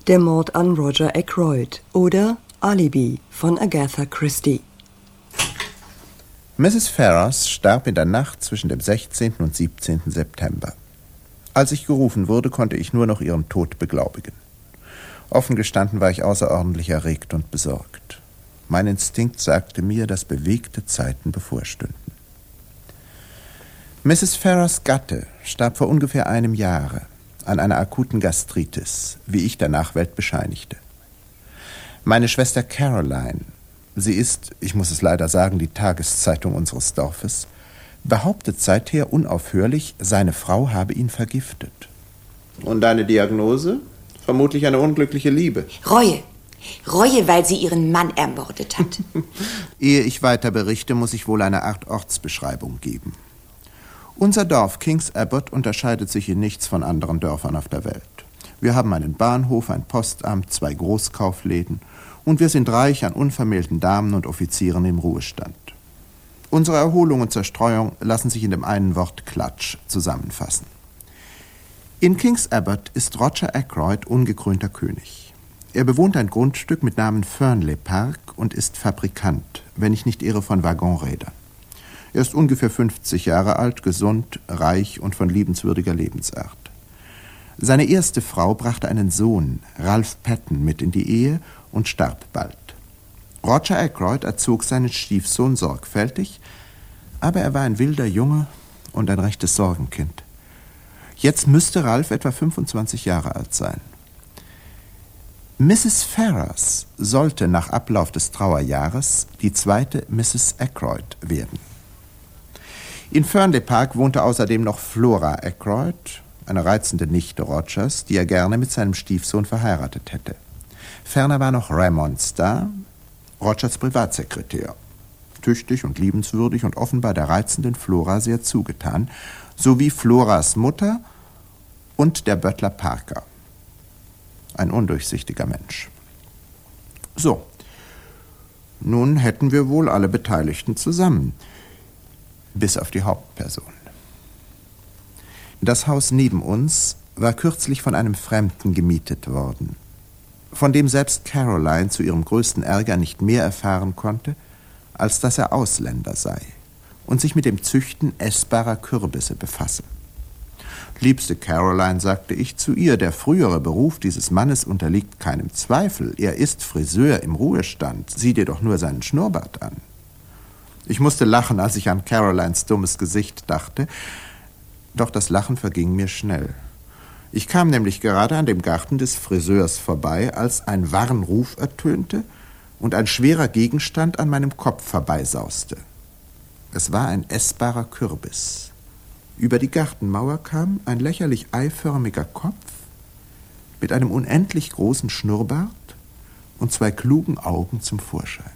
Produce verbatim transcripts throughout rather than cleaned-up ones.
Der Mord an Roger Ackroyd oder Alibi von Agatha Christie. Misses Ferrars starb in der Nacht zwischen dem sechzehnten und siebzehnten September. Als ich gerufen wurde, konnte ich nur noch ihren Tod beglaubigen. Offen gestanden war ich außerordentlich erregt und besorgt. Mein Instinkt sagte mir, dass bewegte Zeiten bevorstünden. Misses Ferrars Gatte starb vor ungefähr einem Jahre an einer akuten Gastritis, wie ich der Nachwelt bescheinigte. Meine Schwester Caroline, sie ist, ich muss es leider sagen, die Tageszeitung unseres Dorfes, behauptet seither unaufhörlich, seine Frau habe ihn vergiftet. Und deine Diagnose? Vermutlich eine unglückliche Liebe. Reue. Reue, weil sie ihren Mann ermordet hat. Ehe ich weiter berichte, muss ich wohl eine Art Ortsbeschreibung geben. Unser Dorf Kings Abbot unterscheidet sich in nichts von anderen Dörfern auf der Welt. Wir haben einen Bahnhof, ein Postamt, zwei Großkaufläden und wir sind reich an unvermählten Damen und Offizieren im Ruhestand. Unsere Erholung und Zerstreuung lassen sich in dem einen Wort Klatsch zusammenfassen. In Kings Abbot ist Roger Ackroyd ungekrönter König. Er bewohnt ein Grundstück mit Namen Fernley Park und ist Fabrikant, wenn ich nicht irre, von Waggonrädern. Er ist ungefähr fünfzig Jahre alt, gesund, reich und von liebenswürdiger Lebensart. Seine erste Frau brachte einen Sohn, Ralph Patton, mit in die Ehe und starb bald. Roger Ackroyd erzog seinen Stiefsohn sorgfältig, aber er war ein wilder Junge und ein rechtes Sorgenkind. Jetzt müsste Ralph etwa fünfundzwanzig Jahre alt sein. Misses Ferrars sollte nach Ablauf des Trauerjahres die zweite Misses Ackroyd werden. In Fernley Park wohnte außerdem noch Flora Ackroyd, eine reizende Nichte Rogers, die er gerne mit seinem Stiefsohn verheiratet hätte. Ferner war noch Raymond da, Rogers Privatsekretär. Tüchtig und liebenswürdig und offenbar der reizenden Flora sehr zugetan, sowie Floras Mutter und der Butler Parker. Ein undurchsichtiger Mensch. So, nun hätten wir wohl alle Beteiligten zusammen, bis auf die Hauptperson. Das Haus neben uns war kürzlich von einem Fremden gemietet worden, von dem selbst Caroline zu ihrem größten Ärger nicht mehr erfahren konnte, als dass er Ausländer sei und sich mit dem Züchten essbarer Kürbisse befasse. Liebste Caroline, sagte ich zu ihr, der frühere Beruf dieses Mannes unterliegt keinem Zweifel. Er ist Friseur im Ruhestand. Sieh dir doch nur seinen Schnurrbart an. Ich musste lachen, als ich an Carolines dummes Gesicht dachte, doch das Lachen verging mir schnell. Ich kam nämlich gerade an dem Garten des Friseurs vorbei, als ein Warnruf ertönte und ein schwerer Gegenstand an meinem Kopf vorbeisauste. Es war ein essbarer Kürbis. Über die Gartenmauer kam ein lächerlich eiförmiger Kopf mit einem unendlich großen Schnurrbart und zwei klugen Augen zum Vorschein.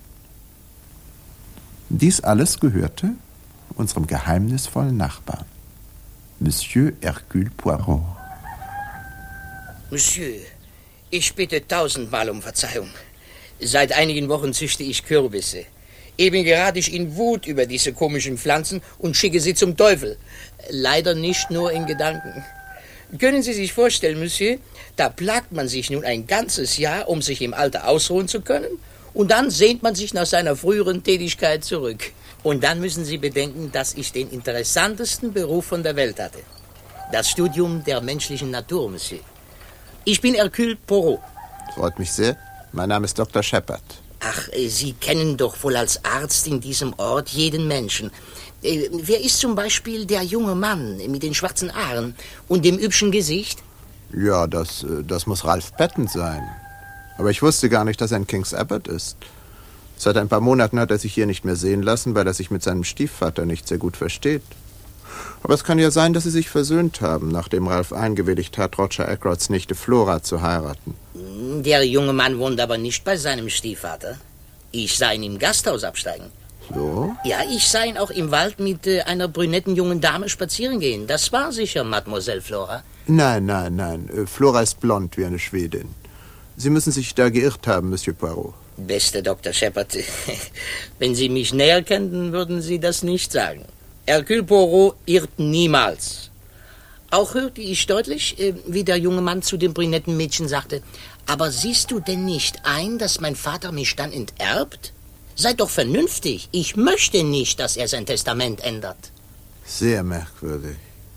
Dies alles gehörte unserem geheimnisvollen Nachbarn, Monsieur Hercule Poirot. Monsieur, ich bitte tausendmal um Verzeihung. Seit einigen Wochen züchte ich Kürbisse. Eben gerate ich in Wut über diese komischen Pflanzen und schicke sie zum Teufel. Leider nicht nur in Gedanken. Können Sie sich vorstellen, Monsieur, da plagt man sich nun ein ganzes Jahr, um sich im Alter ausruhen zu können, und dann sehnt man sich nach seiner früheren Tätigkeit zurück. Und dann müssen Sie bedenken, dass ich den interessantesten Beruf von der Welt hatte. Das Studium der menschlichen Natur, Monsieur. Ich bin Hercule Poirot. Freut mich sehr. Mein Name ist Doktor Shepard. Ach, Sie kennen doch wohl als Arzt in diesem Ort jeden Menschen. Wer ist zum Beispiel der junge Mann mit den schwarzen Haaren und dem hübschen Gesicht? Ja, das, das muss Ralph Patton sein. Aber ich wusste gar nicht, dass er in Kings Abbot ist. Seit ein paar Monaten hat er sich hier nicht mehr sehen lassen, weil er sich mit seinem Stiefvater nicht sehr gut versteht. Aber es kann ja sein, dass sie sich versöhnt haben, nachdem Ralph eingewilligt hat, Roger Ackroyds Nichte Flora zu heiraten. Der junge Mann wohnt aber nicht bei seinem Stiefvater. Ich sah ihn im Gasthaus absteigen. So? Ja, ich sah ihn auch im Wald mit äh, einer brünetten jungen Dame spazieren gehen. Das war sicher Mademoiselle Flora. Nein, nein, nein. Flora ist blond wie eine Schwedin. Sie müssen sich da geirrt haben, Monsieur Poirot. Beste Doktor Shepard, wenn Sie mich näher kannten, würden Sie das nicht sagen. Hercule Poirot irrt niemals. Auch hörte ich deutlich, äh, wie der junge Mann zu dem brünetten Mädchen sagte, aber siehst du denn nicht ein, dass mein Vater mich dann enterbt? Sei doch vernünftig. Ich möchte nicht, dass er sein Testament ändert. Sehr merkwürdig.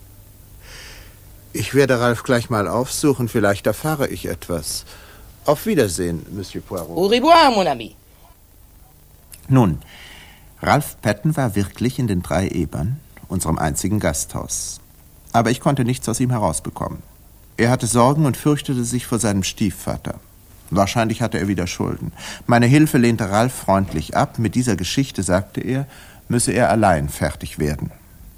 Ich werde Ralph gleich mal aufsuchen. Vielleicht erfahre ich etwas. Auf Wiedersehen, Monsieur Poirot. Au revoir, mon ami. Nun, Ralph Patten war wirklich in den Drei Ebern, unserem einzigen Gasthaus. Aber ich konnte nichts aus ihm herausbekommen. Er hatte Sorgen und fürchtete sich vor seinem Stiefvater. Wahrscheinlich hatte er wieder Schulden. Meine Hilfe lehnte Ralph freundlich ab. Mit dieser Geschichte, sagte er, müsse er allein fertig werden.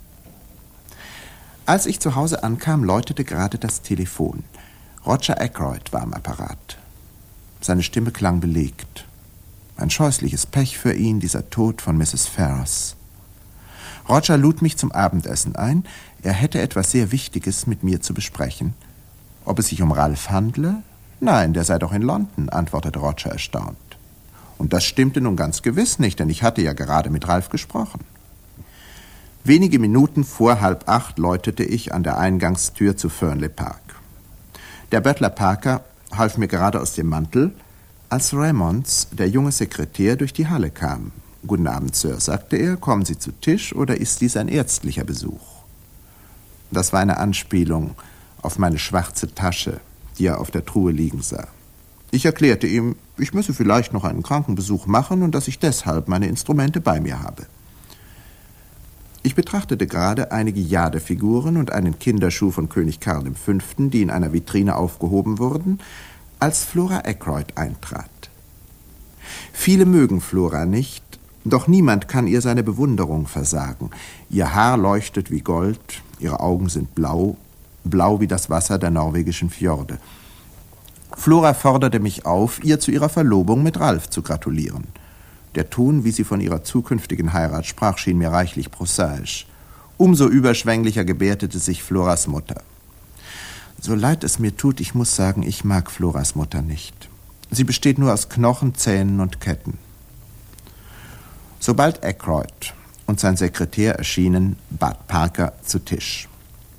Als ich zu Hause ankam, läutete gerade das Telefon. Roger Ackroyd war am Apparat. Seine Stimme klang belegt. Ein scheußliches Pech für ihn, dieser Tod von Misses Ferrars. Roger lud mich zum Abendessen ein. Er hätte etwas sehr Wichtiges mit mir zu besprechen. Ob es sich um Ralph handle? Nein, der sei doch in London, antwortete Roger erstaunt. Und das stimmte nun ganz gewiss nicht, denn ich hatte ja gerade mit Ralph gesprochen. Wenige Minuten vor halb acht läutete ich an der Eingangstür zu Fernley Park. Der Butler Parker half mir gerade aus dem Mantel, als Raymonds, der junge Sekretär, durch die Halle kam. »Guten Abend, Sir«, sagte er, »kommen Sie zu Tisch oder ist dies ein ärztlicher Besuch?« Das war eine Anspielung auf meine schwarze Tasche, die er auf der Truhe liegen sah. Ich erklärte ihm, ich müsse vielleicht noch einen Krankenbesuch machen und dass ich deshalb meine Instrumente bei mir habe. Ich betrachtete gerade einige Jadefiguren und einen Kinderschuh von König Karl der Fünfte., die in einer Vitrine aufgehoben wurden, als Flora Ackroyd eintrat. Viele mögen Flora nicht, doch niemand kann ihr seine Bewunderung versagen. Ihr Haar leuchtet wie Gold, ihre Augen sind blau, blau wie das Wasser der norwegischen Fjorde. Flora forderte mich auf, ihr zu ihrer Verlobung mit Ralph zu gratulieren. Der Ton, wie sie von ihrer zukünftigen Heirat sprach, schien mir reichlich prosaisch. Umso überschwänglicher gebärdete sich Floras Mutter. So leid es mir tut, ich muss sagen, ich mag Floras Mutter nicht. Sie besteht nur aus Knochen, Zähnen und Ketten. Sobald Ackroyd und sein Sekretär erschienen, bat Parker zu Tisch.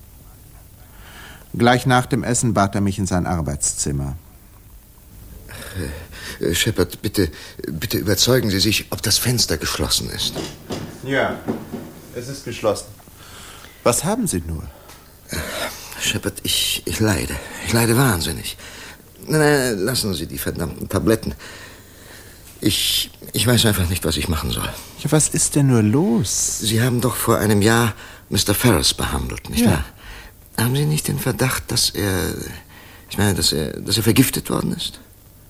Gleich nach dem Essen bat er mich in sein Arbeitszimmer. Äh, Shepard, bitte, bitte überzeugen Sie sich, ob das Fenster geschlossen ist. Ja, es ist geschlossen. Was haben Sie nur? Äh, Shepard, ich, ich leide. Ich leide wahnsinnig. Nein, nein, lassen Sie die verdammten Tabletten. Ich, ich weiß einfach nicht, was ich machen soll. Ja, was ist denn nur los? Sie haben doch vor einem Jahr Mister Ferrars behandelt, nicht ja. wahr? Haben Sie nicht den Verdacht, dass er... Ich meine, dass er, dass er vergiftet worden ist?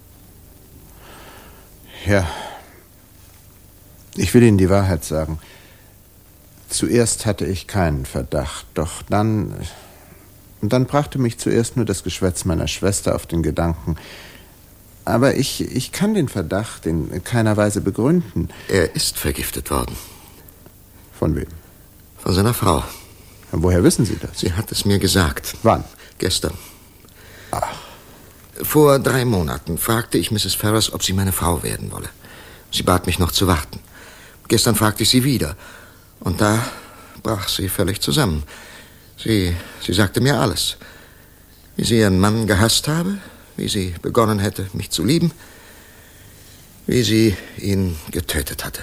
Ja. Ich will Ihnen die Wahrheit sagen. Zuerst hatte ich keinen Verdacht, doch dann... Dann brachte mich zuerst nur das Geschwätz meiner Schwester auf den Gedanken. Aber ich, ich kann den Verdacht in keiner Weise begründen. Er ist vergiftet worden. Von wem? Von seiner Frau. Woher wissen Sie das? Sie hat es mir gesagt. Wann? Gestern. Ach. Vor drei Monaten fragte ich Misses Ferrars, ob sie meine Frau werden wolle. Sie bat mich noch zu warten. Gestern fragte ich sie wieder. Und da brach sie völlig zusammen. Sie, sie sagte mir alles. Wie sie ihren Mann gehasst habe, wie sie begonnen hätte, mich zu lieben, wie sie ihn getötet hatte.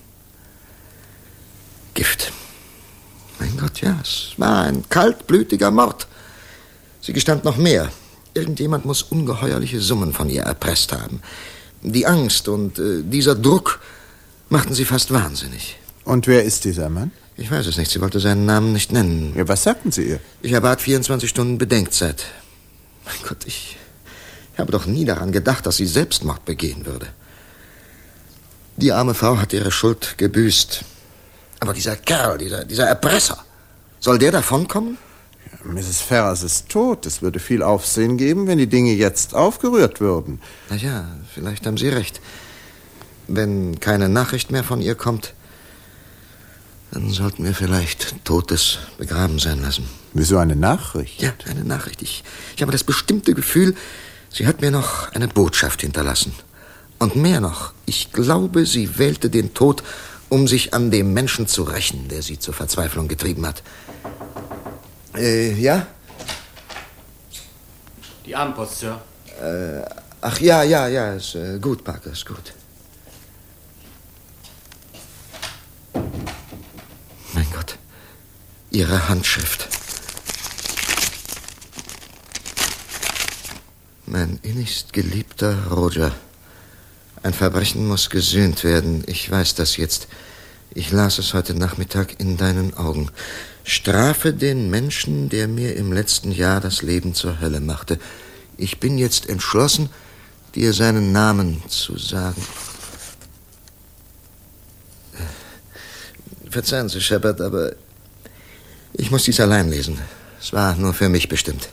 Gift. Mein Gott, ja, es war ein kaltblütiger Mord. Sie gestand noch mehr. Irgendjemand muss ungeheuerliche Summen von ihr erpresst haben. Die Angst und äh, dieser Druck machten sie fast wahnsinnig. Und wer ist dieser Mann? Ich weiß es nicht, sie wollte seinen Namen nicht nennen. Ja, was sagten Sie ihr? Ich erbat vierundzwanzig Stunden Bedenkzeit. Mein Gott, ich, ich habe doch nie daran gedacht, dass sie Selbstmord begehen würde. Die arme Frau hat ihre Schuld gebüßt. Aber dieser Kerl, dieser, dieser Erpresser, soll der davonkommen? Ja, Misses Ferrars ist tot. Es würde viel Aufsehen geben, wenn die Dinge jetzt aufgerührt würden. Na ja, vielleicht haben Sie recht. Wenn keine Nachricht mehr von ihr kommt, dann sollten wir vielleicht Totes begraben sein lassen. Wieso eine Nachricht? Ja, eine Nachricht. Ich, ich habe das bestimmte Gefühl, sie hat mir noch eine Botschaft hinterlassen. Und mehr noch, ich glaube, sie wählte den Tod, um sich an dem Menschen zu rächen, der sie zur Verzweiflung getrieben hat. Äh, ja? Die Abendpost, Sir. Äh, ach ja, ja, ja, ist äh, gut, Parker, ist gut. Mein Gott, Ihre Handschrift. Mein innigst geliebter Roger. Ein Verbrechen muss gesühnt werden. Ich weiß das jetzt. Ich las es heute Nachmittag in deinen Augen. Strafe den Menschen, der mir im letzten Jahr das Leben zur Hölle machte. Ich bin jetzt entschlossen, dir seinen Namen zu sagen. Verzeihen Sie, Shepard, aber ich muss dies allein lesen. Es war nur für mich bestimmt.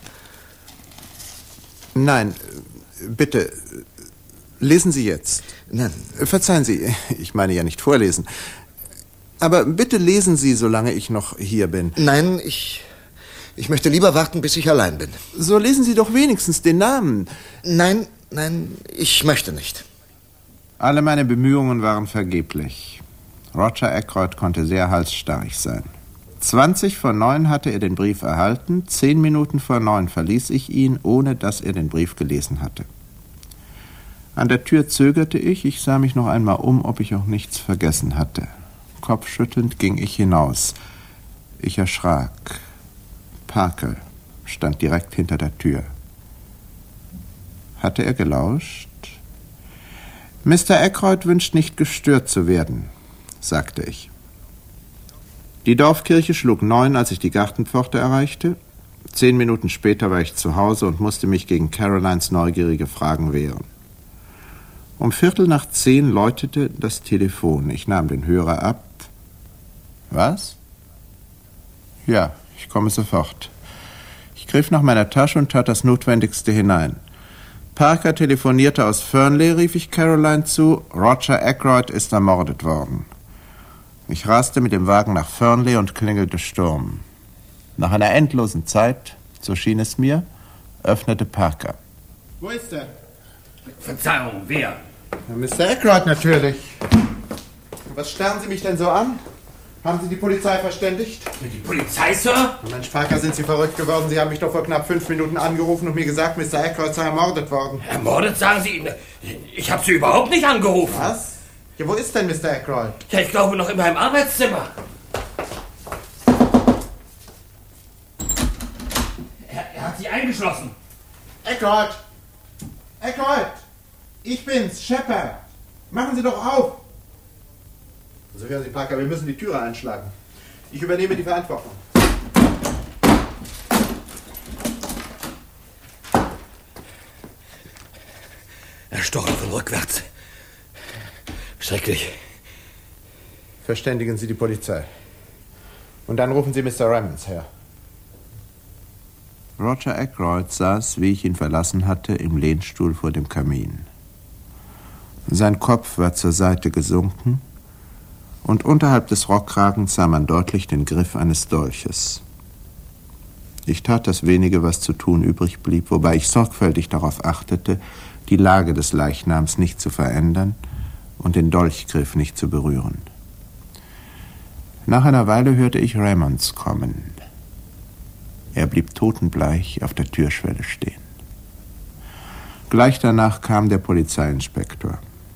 Nein, bitte, lesen Sie jetzt. Nein. Verzeihen Sie, ich meine ja nicht vorlesen. Aber bitte lesen Sie, solange ich noch hier bin. Nein, ich, ich möchte lieber warten, bis ich allein bin. So lesen Sie doch wenigstens den Namen. Nein, nein, ich möchte nicht. Alle meine Bemühungen waren vergeblich. Roger Ackroyd konnte sehr halsstarrig sein. Zwanzig vor neun hatte er den Brief erhalten, zehn Minuten vor neun verließ ich ihn, ohne dass er den Brief gelesen hatte. An der Tür zögerte ich, ich sah mich noch einmal um, ob ich auch nichts vergessen hatte. Kopfschüttelnd ging ich hinaus. Ich erschrak. Parker stand direkt hinter der Tür. Hatte er gelauscht? Mister Ackroyd wünscht nicht gestört zu werden, sagte ich. Die Dorfkirche schlug neun, als ich die Gartenpforte erreichte. Zehn Minuten später war ich zu Hause und musste mich gegen Carolines neugierige Fragen wehren. Um Viertel nach zehn läutete das Telefon. Ich nahm den Hörer ab. Was? Ja, ich komme sofort. Ich griff nach meiner Tasche und tat das Notwendigste hinein. Parker telefonierte aus Fernley, rief ich Caroline zu. Roger Ackroyd ist ermordet worden. Ich raste mit dem Wagen nach Fernley und klingelte Sturm. Nach einer endlosen Zeit, so schien es mir, öffnete Parker. Wo ist er? Verzeihung, wer? Ja, Mister Ackroyd natürlich. Was starren Sie mich denn so an? Haben Sie die Polizei verständigt? Die Polizei, Sir? Mensch, Parker, sind Sie verrückt geworden? Sie haben mich doch vor knapp fünf Minuten angerufen und mir gesagt, Mister Ackroyd sei ermordet worden. Ermordet, sagen Sie? Ich habe Sie überhaupt nicht angerufen. Was? Ja, wo ist denn Mister Ackroyd? Ja, ich glaube noch in meinem Arbeitszimmer. Er, er hat Sie eingeschlossen. Ackroyd! Ackroyd! Ich bin's, Shepard! Machen Sie doch auf! Also hören Sie, Parker, wir müssen die Türe einschlagen. Ich übernehme die Verantwortung. Erstochen von rückwärts. Schrecklich. Verständigen Sie die Polizei. Und dann rufen Sie Mister Ramons her. Roger Ackroyd saß, wie ich ihn verlassen hatte, im Lehnstuhl vor dem Kamin. Sein Kopf war zur Seite gesunken und unterhalb des Rockkragens sah man deutlich den Griff eines Dolches. Ich tat das wenige, was zu tun übrig blieb, wobei ich sorgfältig darauf achtete, die Lage des Leichnams nicht zu verändern und den Dolchgriff nicht zu berühren. Nach einer Weile hörte ich Ramons kommen. Er blieb totenbleich auf der Türschwelle stehen. Gleich danach kam der Polizeiinspektor.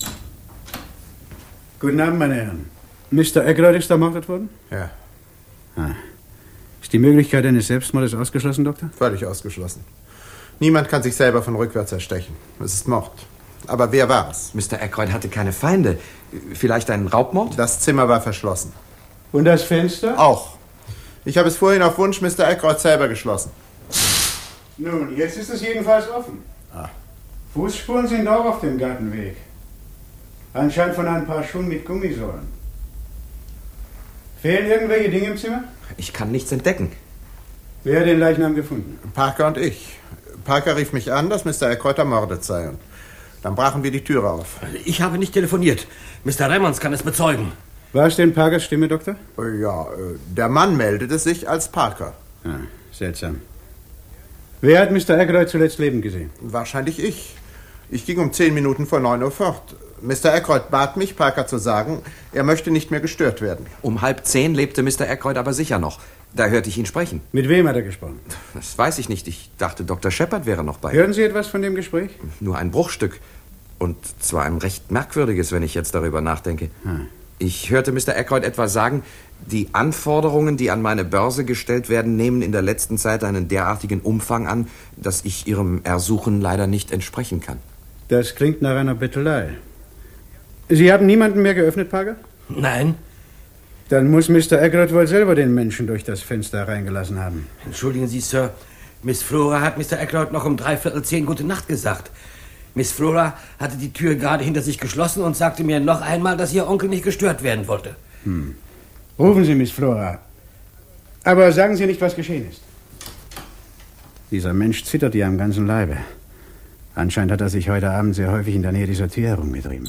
Guten Abend, meine Herren. Mister Ackroyd ist ermordet worden? Ja. Ah. Ist die Möglichkeit eines Selbstmordes ausgeschlossen, Doktor? Völlig ausgeschlossen. Niemand kann sich selber von rückwärts erstechen. Es ist Mord. Aber wer war's? Mister Ackroyd hatte keine Feinde. Vielleicht ein Raubmord? Das Zimmer war verschlossen. Und das Fenster? Auch. Ich habe es vorhin auf Wunsch Mister Ackroyd selber geschlossen. Nun, jetzt ist es jedenfalls offen. Ah. Fußspuren sind auch auf dem Gartenweg. Anscheinend von ein paar Schuhen mit Gummisohlen. Fehlen irgendwelche Dinge im Zimmer? Ich kann nichts entdecken. Wer hat den Leichnam gefunden? Parker und ich. Parker rief mich an, dass Mister Ackroyd ermordet sei. Und dann brachen wir die Türe auf. Ich habe nicht telefoniert. Mister Ramons kann es bezeugen. War es denn Parkers Stimme, Doktor? Ja, der Mann meldete sich als Parker. Ah, seltsam. Wer hat Mister Ackroyd zuletzt lebend gesehen? Wahrscheinlich ich. Ich ging um zehn Minuten vor neun Uhr fort. Mister Ackroyd bat mich, Parker zu sagen, er möchte nicht mehr gestört werden. Um halb zehn lebte Mister Ackroyd aber sicher noch. Da hörte ich ihn sprechen. Mit wem hat er gesprochen? Das weiß ich nicht. Ich dachte, Doktor Shepard wäre noch bei. Hören Sie etwas von dem Gespräch? Nur ein Bruchstück. Und zwar ein recht merkwürdiges, wenn ich jetzt darüber nachdenke. Hm. Ich hörte Mister Aykroyd etwas sagen, die Anforderungen, die an meine Börse gestellt werden, nehmen in der letzten Zeit einen derartigen Umfang an, dass ich Ihrem Ersuchen leider nicht entsprechen kann. Das klingt nach einer Bettelei. Sie haben niemanden mehr geöffnet, Parker? Nein. Dann muss Mister Aykroyd wohl selber den Menschen durch das Fenster reingelassen haben. Entschuldigen Sie, Sir. Miss Flora hat Mister Aykroyd noch um dreiviertel zehn gute Nacht gesagt. Miss Flora hatte die Tür gerade hinter sich geschlossen und sagte mir noch einmal, dass Ihr Onkel nicht gestört werden wollte. Hm. Rufen Sie Miss Flora. Aber sagen Sie nicht, was geschehen ist. Dieser Mensch zittert ihr am ganzen Leibe. Anscheinend hat er sich heute Abend sehr häufig in der Nähe dieser Tür herumgetrieben.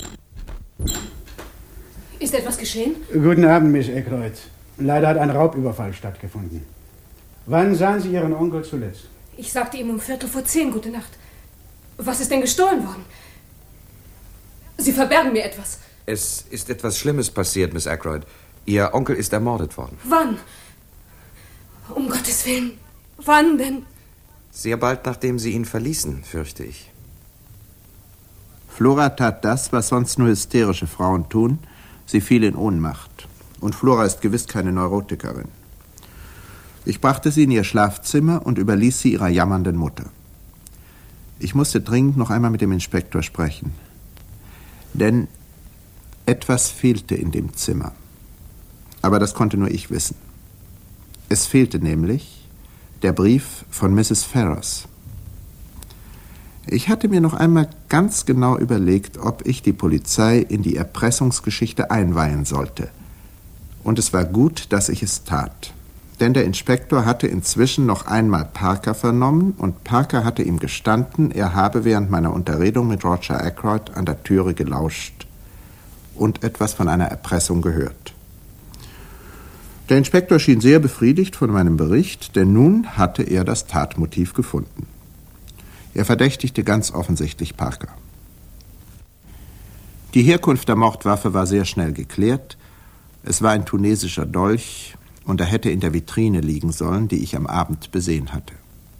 Ist etwas geschehen? Guten Abend, Miss Aykroyd. Leider hat ein Raubüberfall stattgefunden. Wann sahen Sie Ihren Onkel zuletzt? Ich sagte ihm um Viertel vor zehn gute Nacht. Was ist denn gestohlen worden? Sie verbergen mir etwas. Es ist etwas Schlimmes passiert, Miss Aykroyd. Ihr Onkel ist ermordet worden. Wann? Um Gottes Willen. Wann denn? Sehr bald, nachdem Sie ihn verließen, fürchte ich. Flora tat das, was sonst nur hysterische Frauen tun. Sie fiel in Ohnmacht. Und Flora ist gewiss keine Neurotikerin. Ich brachte sie in ihr Schlafzimmer und überließ sie ihrer jammernden Mutter. Ich musste dringend noch einmal mit dem Inspektor sprechen. Denn etwas fehlte in dem Zimmer. Aber das konnte nur ich wissen. Es fehlte nämlich der Brief von Misses Ferrars. Ich hatte mir noch einmal ganz genau überlegt, ob ich die Polizei in die Erpressungsgeschichte einweihen sollte. Und es war gut, dass ich es tat. Denn der Inspektor hatte inzwischen noch einmal Parker vernommen und Parker hatte ihm gestanden, er habe während meiner Unterredung mit Roger Ackroyd an der Türe gelauscht und etwas von einer Erpressung gehört. Der Inspektor schien sehr befriedigt von meinem Bericht, denn nun hatte er das Tatmotiv gefunden. Er verdächtigte ganz offensichtlich Parker. Die Herkunft der Mordwaffe war sehr schnell geklärt. Es war ein tunesischer Dolch und er hätte in der Vitrine liegen sollen, die ich am Abend besehen hatte.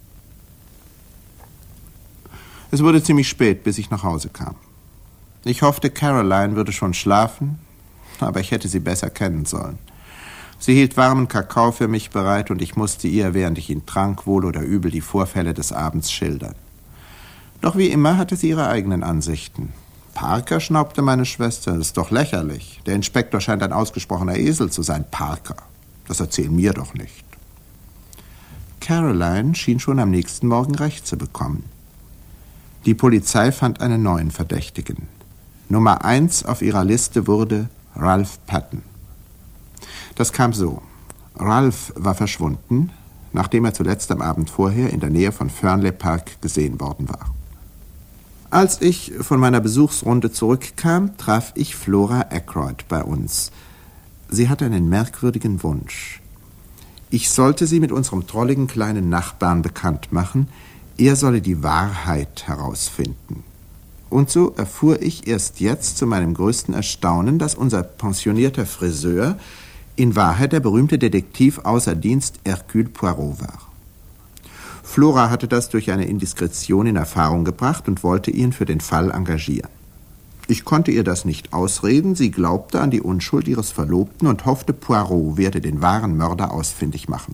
Es wurde ziemlich spät, bis ich nach Hause kam. Ich hoffte, Caroline würde schon schlafen, aber ich hätte sie besser kennen sollen. Sie hielt warmen Kakao für mich bereit und ich musste ihr, während ich ihn trank, wohl oder übel die Vorfälle des Abends schildern. Doch wie immer hatte sie ihre eigenen Ansichten. Parker, schnaubte meine Schwester, das ist doch lächerlich. Der Inspektor scheint ein ausgesprochener Esel zu sein. Parker, das erzähl mir doch nicht. Caroline schien schon am nächsten Morgen recht zu bekommen. Die Polizei fand einen neuen Verdächtigen. Nummer eins auf ihrer Liste wurde Ralph Patton. Das kam so. Ralph war verschwunden, nachdem er zuletzt am Abend vorher in der Nähe von Fernley Park gesehen worden war. Als ich von meiner Besuchsrunde zurückkam, traf ich Flora Ackroyd bei uns. Sie hatte einen merkwürdigen Wunsch. Ich sollte sie mit unserem drolligen kleinen Nachbarn bekannt machen, er solle die Wahrheit herausfinden. Und so erfuhr ich erst jetzt zu meinem größten Erstaunen, dass unser pensionierter Friseur in Wahrheit der berühmte Detektiv außer Dienst Hercule Poirot war. Flora hatte das durch eine Indiskretion in Erfahrung gebracht und wollte ihn für den Fall engagieren. Ich konnte ihr das nicht ausreden, sie glaubte an die Unschuld ihres Verlobten und hoffte, Poirot werde den wahren Mörder ausfindig machen.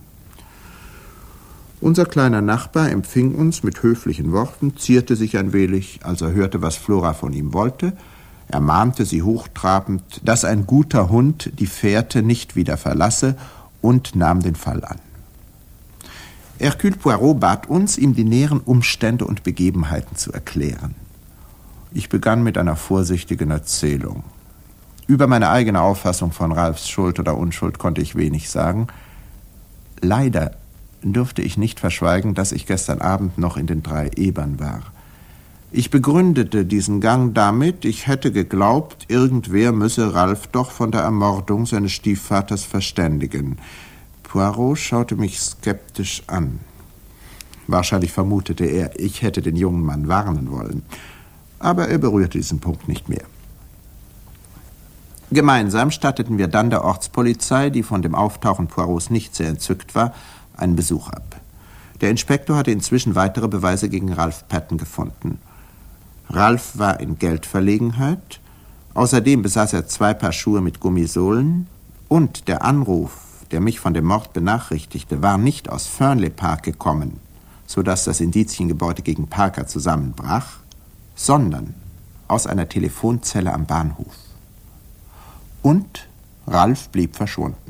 Unser kleiner Nachbar empfing uns mit höflichen Worten, zierte sich ein wenig, als er hörte, was Flora von ihm wollte. Er mahnte sie hochtrabend, dass ein guter Hund die Fährte nicht wieder verlasse und nahm den Fall an. Hercule Poirot bat uns, ihm die näheren Umstände und Begebenheiten zu erklären. Ich begann mit einer vorsichtigen Erzählung. Über meine eigene Auffassung von Ralphs Schuld oder Unschuld konnte ich wenig sagen. Leider durfte ich nicht verschweigen, dass ich gestern Abend noch in den Drei Ebern war. Ich begründete diesen Gang damit, ich hätte geglaubt, irgendwer müsse Ralph doch von der Ermordung seines Stiefvaters verständigen. Poirot schaute mich skeptisch an. Wahrscheinlich vermutete er, ich hätte den jungen Mann warnen wollen. Aber er berührte diesen Punkt nicht mehr. Gemeinsam statteten wir dann der Ortspolizei, die von dem Auftauchen Poirots nicht sehr entzückt war, einen Besuch ab. Der Inspektor hatte inzwischen weitere Beweise gegen Ralph Patton gefunden. Ralph war in Geldverlegenheit, außerdem besaß er zwei Paar Schuhe mit Gummisohlen und der Anruf, der mich von dem Mord benachrichtigte, war nicht aus Fernley Park gekommen, sodass das Indiziengebäude gegen Parker zusammenbrach, sondern aus einer Telefonzelle am Bahnhof. Und Ralph blieb verschwunden.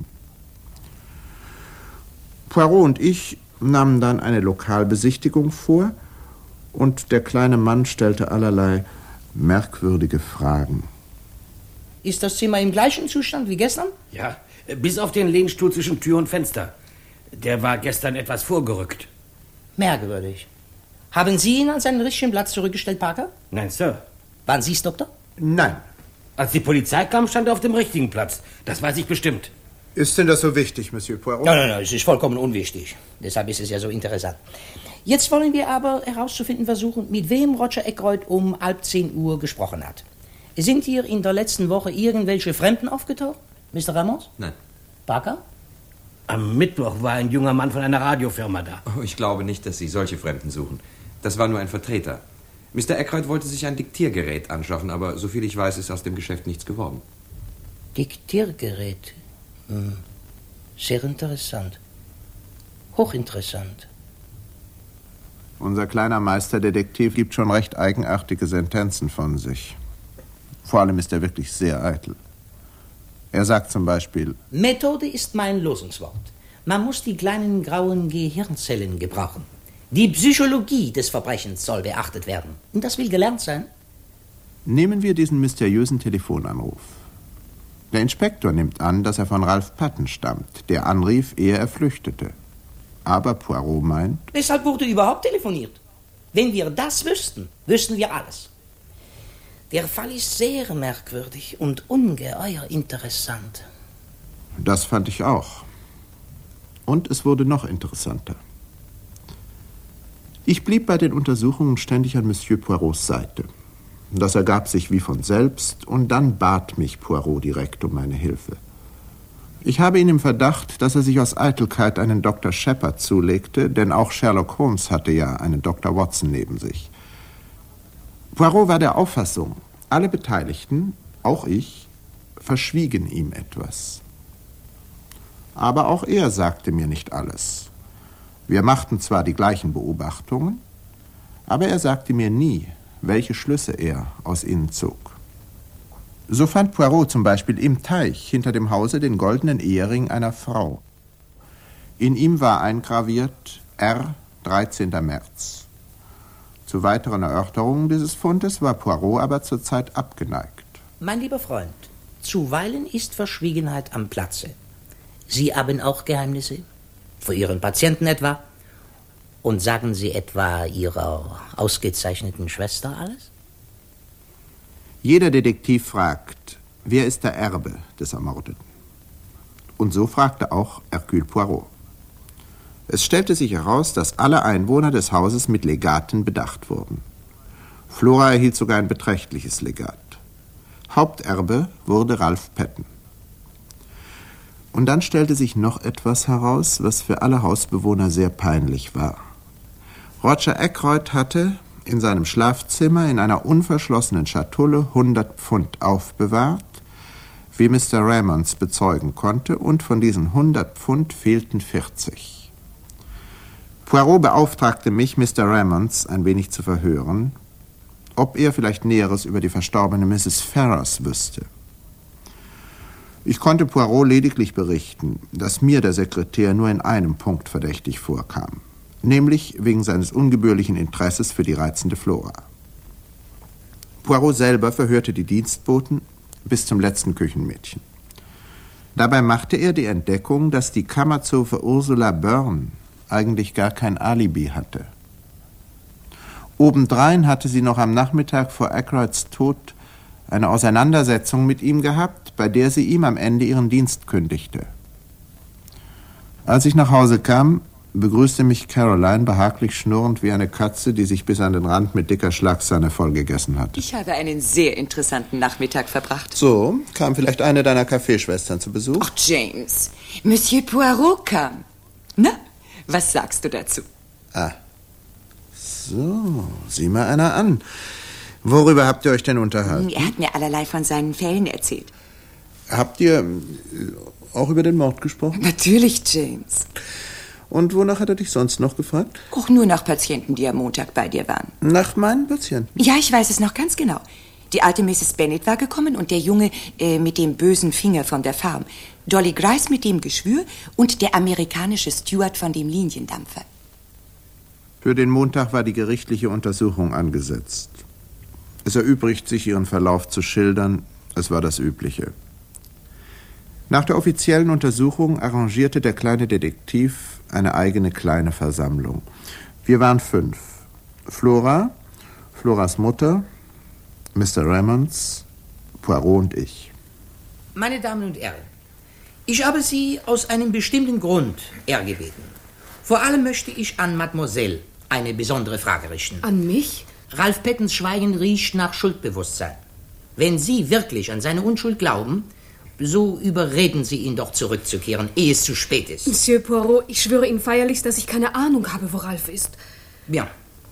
Poirot und ich nahmen dann eine Lokalbesichtigung vor und der kleine Mann stellte allerlei merkwürdige Fragen. Ist das Zimmer im gleichen Zustand wie gestern? Ja, bis auf den Lehnstuhl zwischen Tür und Fenster. Der war gestern etwas vorgerückt. Merkwürdig. Haben Sie ihn an seinen richtigen Platz zurückgestellt, Parker? Nein, Sir. Waren Sie es, Doktor? Nein. Als die Polizei kam, stand er auf dem richtigen Platz. Das weiß ich bestimmt. Ist denn das so wichtig, Monsieur Poirot? Nein, nein, nein, es ist vollkommen unwichtig. Deshalb ist es ja so interessant. Jetzt wollen wir aber herauszufinden versuchen, mit wem Roger Ackroyd um halb zehn Uhr gesprochen hat. Sind hier in der letzten Woche irgendwelche Fremden aufgetaucht? Mister Ramos? Nein. Parker? Am Mittwoch war ein junger Mann von einer Radiofirma da. Oh, ich glaube nicht, dass Sie solche Fremden suchen. Das war nur ein Vertreter. Mister Ackroyd wollte sich ein Diktiergerät anschaffen, aber soviel ich weiß, ist aus dem Geschäft nichts geworden. Diktiergerät? Hm. Sehr interessant. Hochinteressant. Unser kleiner Meisterdetektiv gibt schon recht eigenartige Sentenzen von sich. Vor allem ist er wirklich sehr eitel. Er sagt zum Beispiel: Methode ist mein Losungswort. Man muss die kleinen grauen Gehirnzellen gebrauchen. Die Psychologie des Verbrechens soll beachtet werden. Und das will gelernt sein. Nehmen wir diesen mysteriösen Telefonanruf. Der Inspektor nimmt an, dass er von Ralph Patton stammt, der anrief, ehe er flüchtete. Aber Poirot meint... Weshalb wurde überhaupt telefoniert? Wenn wir das wüssten, wüssten wir alles. Der Fall ist sehr merkwürdig und ungeheuer interessant. Das fand ich auch. Und es wurde noch interessanter. Ich blieb bei den Untersuchungen ständig an Monsieur Poirots Seite. Das ergab sich wie von selbst, und dann bat mich Poirot direkt um meine Hilfe. Ich habe ihn im Verdacht, dass er sich aus Eitelkeit einen Doktor Shepard zulegte, denn auch Sherlock Holmes hatte ja einen Doktor Watson neben sich. Poirot war der Auffassung, alle Beteiligten, auch ich, verschwiegen ihm etwas. Aber auch er sagte mir nicht alles. Wir machten zwar die gleichen Beobachtungen, aber er sagte mir nie, welche Schlüsse er aus ihnen zog. So fand Poirot zum Beispiel im Teich hinter dem Hause den goldenen Ehering einer Frau. In ihm war eingraviert R. dreizehnter März. Zu weiteren Erörterungen dieses Fundes war Poirot aber zurzeit abgeneigt. Mein lieber Freund, zuweilen ist Verschwiegenheit am Platze. Sie haben auch Geheimnisse? Vor Ihren Patienten etwa? Und sagen Sie etwa Ihrer ausgezeichneten Schwester alles? Jeder Detektiv fragt, wer ist der Erbe des Ermordeten? Und so fragte auch Hercule Poirot. Es stellte sich heraus, dass alle Einwohner des Hauses mit Legaten bedacht wurden. Flora erhielt sogar ein beträchtliches Legat. Haupterbe wurde Ralph Patton. Und dann stellte sich noch etwas heraus, was für alle Hausbewohner sehr peinlich war. Roger Ackroyd hatte in seinem Schlafzimmer in einer unverschlossenen Schatulle hundert Pfund aufbewahrt, wie Mister Rammonds bezeugen konnte, und von diesen hundert Pfund fehlten vierzig. Poirot beauftragte mich, Mister Rammonds ein wenig zu verhören, ob er vielleicht Näheres über die verstorbene Misses Ferrars wüsste. Ich konnte Poirot lediglich berichten, dass mir der Sekretär nur in einem Punkt verdächtig vorkam, nämlich wegen seines ungebührlichen Interesses für die reizende Flora. Poirot selber verhörte die Dienstboten bis zum letzten Küchenmädchen. Dabei machte er die Entdeckung, dass die Kammerzofe Ursula Byrne eigentlich gar kein Alibi hatte. Obendrein hatte sie noch am Nachmittag vor Ackroyds Tod eine Auseinandersetzung mit ihm gehabt, bei der sie ihm am Ende ihren Dienst kündigte. Als ich nach Hause kam, begrüßte mich Caroline behaglich schnurrend wie eine Katze, die sich bis an den Rand mit dicker Schlagsahne vollgegessen hat. Ich habe einen sehr interessanten Nachmittag verbracht. So, kam vielleicht eine deiner Kaffeeschwestern zu Besuch? Ach, James, Monsieur Poirot kam. Na, was sagst du dazu? Ah, so, sieh mal einer an. Worüber habt ihr euch denn unterhalten? Er hat mir allerlei von seinen Fällen erzählt. Habt ihr auch über den Mord gesprochen? Natürlich, James. Und wonach hat er dich sonst noch gefragt? Auch nur nach Patienten, die am Montag bei dir waren. Nach meinen Patienten? Ja, ich weiß es noch ganz genau. Die alte Misses Bennet war gekommen und der Junge äh, mit dem bösen Finger von der Farm. Dolly Grice mit dem Geschwür und der amerikanische Steward von dem Liniendampfer. Für den Montag war die gerichtliche Untersuchung angesetzt. Es erübrigt sich, ihren Verlauf zu schildern. Es war das Übliche. Nach der offiziellen Untersuchung arrangierte der kleine Detektiv eine eigene kleine Versammlung. Wir waren fünf. Flora, Floras Mutter, Mister Remmonds, Poirot und ich. Meine Damen und Herren, ich habe Sie aus einem bestimmten Grund hergebeten. Vor allem möchte ich an Mademoiselle eine besondere Frage richten. An mich? Ralph Pattons Schweigen riecht nach Schuldbewusstsein. Wenn Sie wirklich an seine Unschuld glauben, so überreden Sie ihn doch zurückzukehren, ehe es zu spät ist. Monsieur Poirot, ich schwöre Ihnen feierlichst, dass ich keine Ahnung habe, wo Ralph ist. Ja.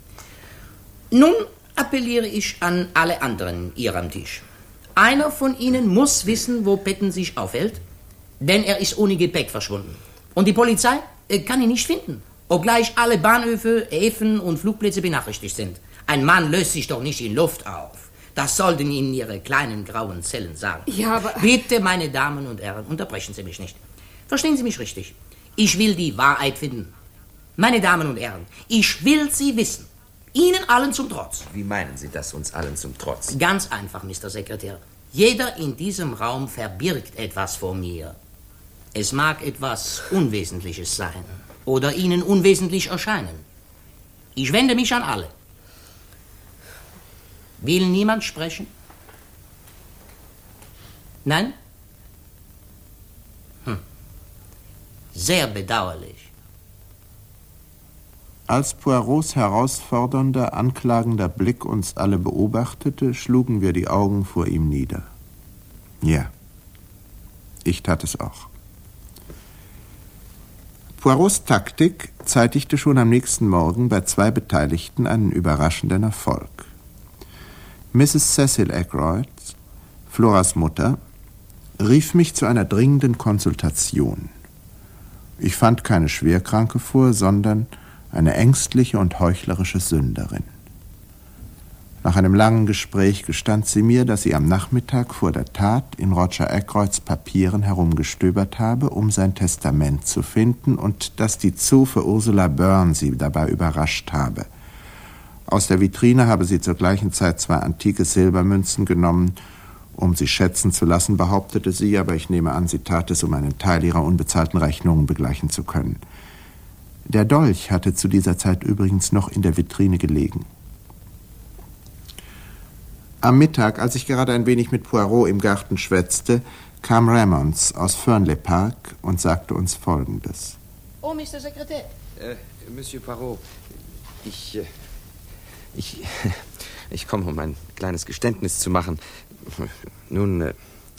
Nun appelliere ich an alle anderen hier am Tisch. Einer von Ihnen muss wissen, wo Patton sich aufhält, denn er ist ohne Gepäck verschwunden. Und die Polizei äh, kann ihn nicht finden, obgleich alle Bahnhöfe, Häfen und Flugplätze benachrichtigt sind. Ein Mann löst sich doch nicht in Luft auf. Das sollten Ihnen Ihre kleinen grauen Zellen sagen. Ja, aber... Bitte, meine Damen und Herren, unterbrechen Sie mich nicht. Verstehen Sie mich richtig. Ich will die Wahrheit finden. Meine Damen und Herren, ich will sie wissen. Ihnen allen zum Trotz. Wie meinen Sie das, uns allen zum Trotz? Ganz einfach, Mister Sekretär. Jeder in diesem Raum verbirgt etwas vor mir. Es mag etwas Unwesentliches sein oder Ihnen unwesentlich erscheinen. Ich wende mich an alle. Will niemand sprechen? Nein? Hm. Sehr bedauerlich. Als Poirots herausfordernder, anklagender Blick uns alle beobachtete, schlugen wir die Augen vor ihm nieder. Ja, ich tat es auch. Poirots Taktik zeitigte schon am nächsten Morgen bei zwei Beteiligten einen überraschenden Erfolg. Misses Cecil Ackroyd, Floras Mutter, rief mich zu einer dringenden Konsultation. Ich fand keine Schwerkranke vor, sondern eine ängstliche und heuchlerische Sünderin. Nach einem langen Gespräch gestand sie mir, dass sie am Nachmittag vor der Tat in Roger Ackroyds Papieren herumgestöbert habe, um sein Testament zu finden, und dass die Zofe Ursula Byrne sie dabei überrascht habe. Aus der Vitrine habe sie zur gleichen Zeit zwei antike Silbermünzen genommen, um sie schätzen zu lassen, behauptete sie, aber ich nehme an, sie tat es, um einen Teil ihrer unbezahlten Rechnungen begleichen zu können. Der Dolch hatte zu dieser Zeit übrigens noch in der Vitrine gelegen. Am Mittag, als ich gerade ein wenig mit Poirot im Garten schwätzte, kam Remmonds aus Fernley Park und sagte uns Folgendes. Oh, Mister Sekretär. Äh, Monsieur Poirot, ich, äh, ich, ich komme, um ein kleines Geständnis zu machen. Nun, äh,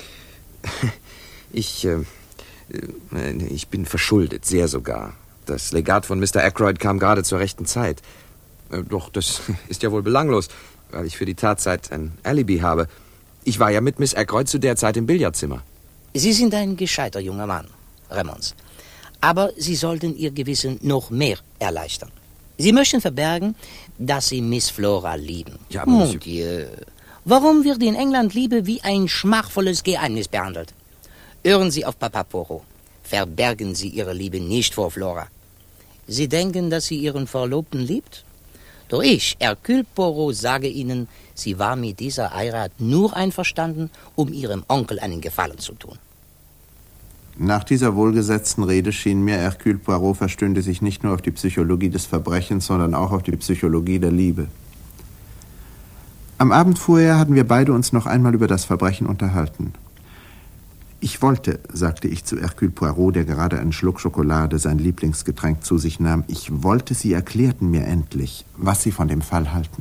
ich, äh, ich bin verschuldet, sehr sogar. Das Legat von Mister Ackroyd kam gerade zur rechten Zeit. Äh, doch, das ist ja wohl belanglos, weil ich für die Tatzeit ein Alibi habe. Ich war ja mit Miss Ackroyd zu der Zeit im Billardzimmer. Sie sind ein gescheiter junger Mann, Remmonds. Aber Sie sollten Ihr Gewissen noch mehr erleichtern. Sie möchten verbergen, dass Sie Miss Flora lieben. Ja, aber Mon Dieu. Warum wird in England Liebe wie ein schmachvolles Geheimnis behandelt? Hören Sie auf Papa Poirot. Verbergen Sie Ihre Liebe nicht vor Flora. Sie denken, dass sie Ihren Verlobten liebt? Doch ich, Hercule Poirot, sage Ihnen, sie war mit dieser Heirat nur einverstanden, um Ihrem Onkel einen Gefallen zu tun. Nach dieser wohlgesetzten Rede schien mir, Hercule Poirot verstünde sich nicht nur auf die Psychologie des Verbrechens, sondern auch auf die Psychologie der Liebe. Am Abend vorher hatten wir beide uns noch einmal über das Verbrechen unterhalten. Ich wollte, sagte ich zu Hercule Poirot, der gerade einen Schluck Schokolade, sein Lieblingsgetränk, zu sich nahm, ich wollte, Sie erklärten mir endlich, was Sie von dem Fall halten.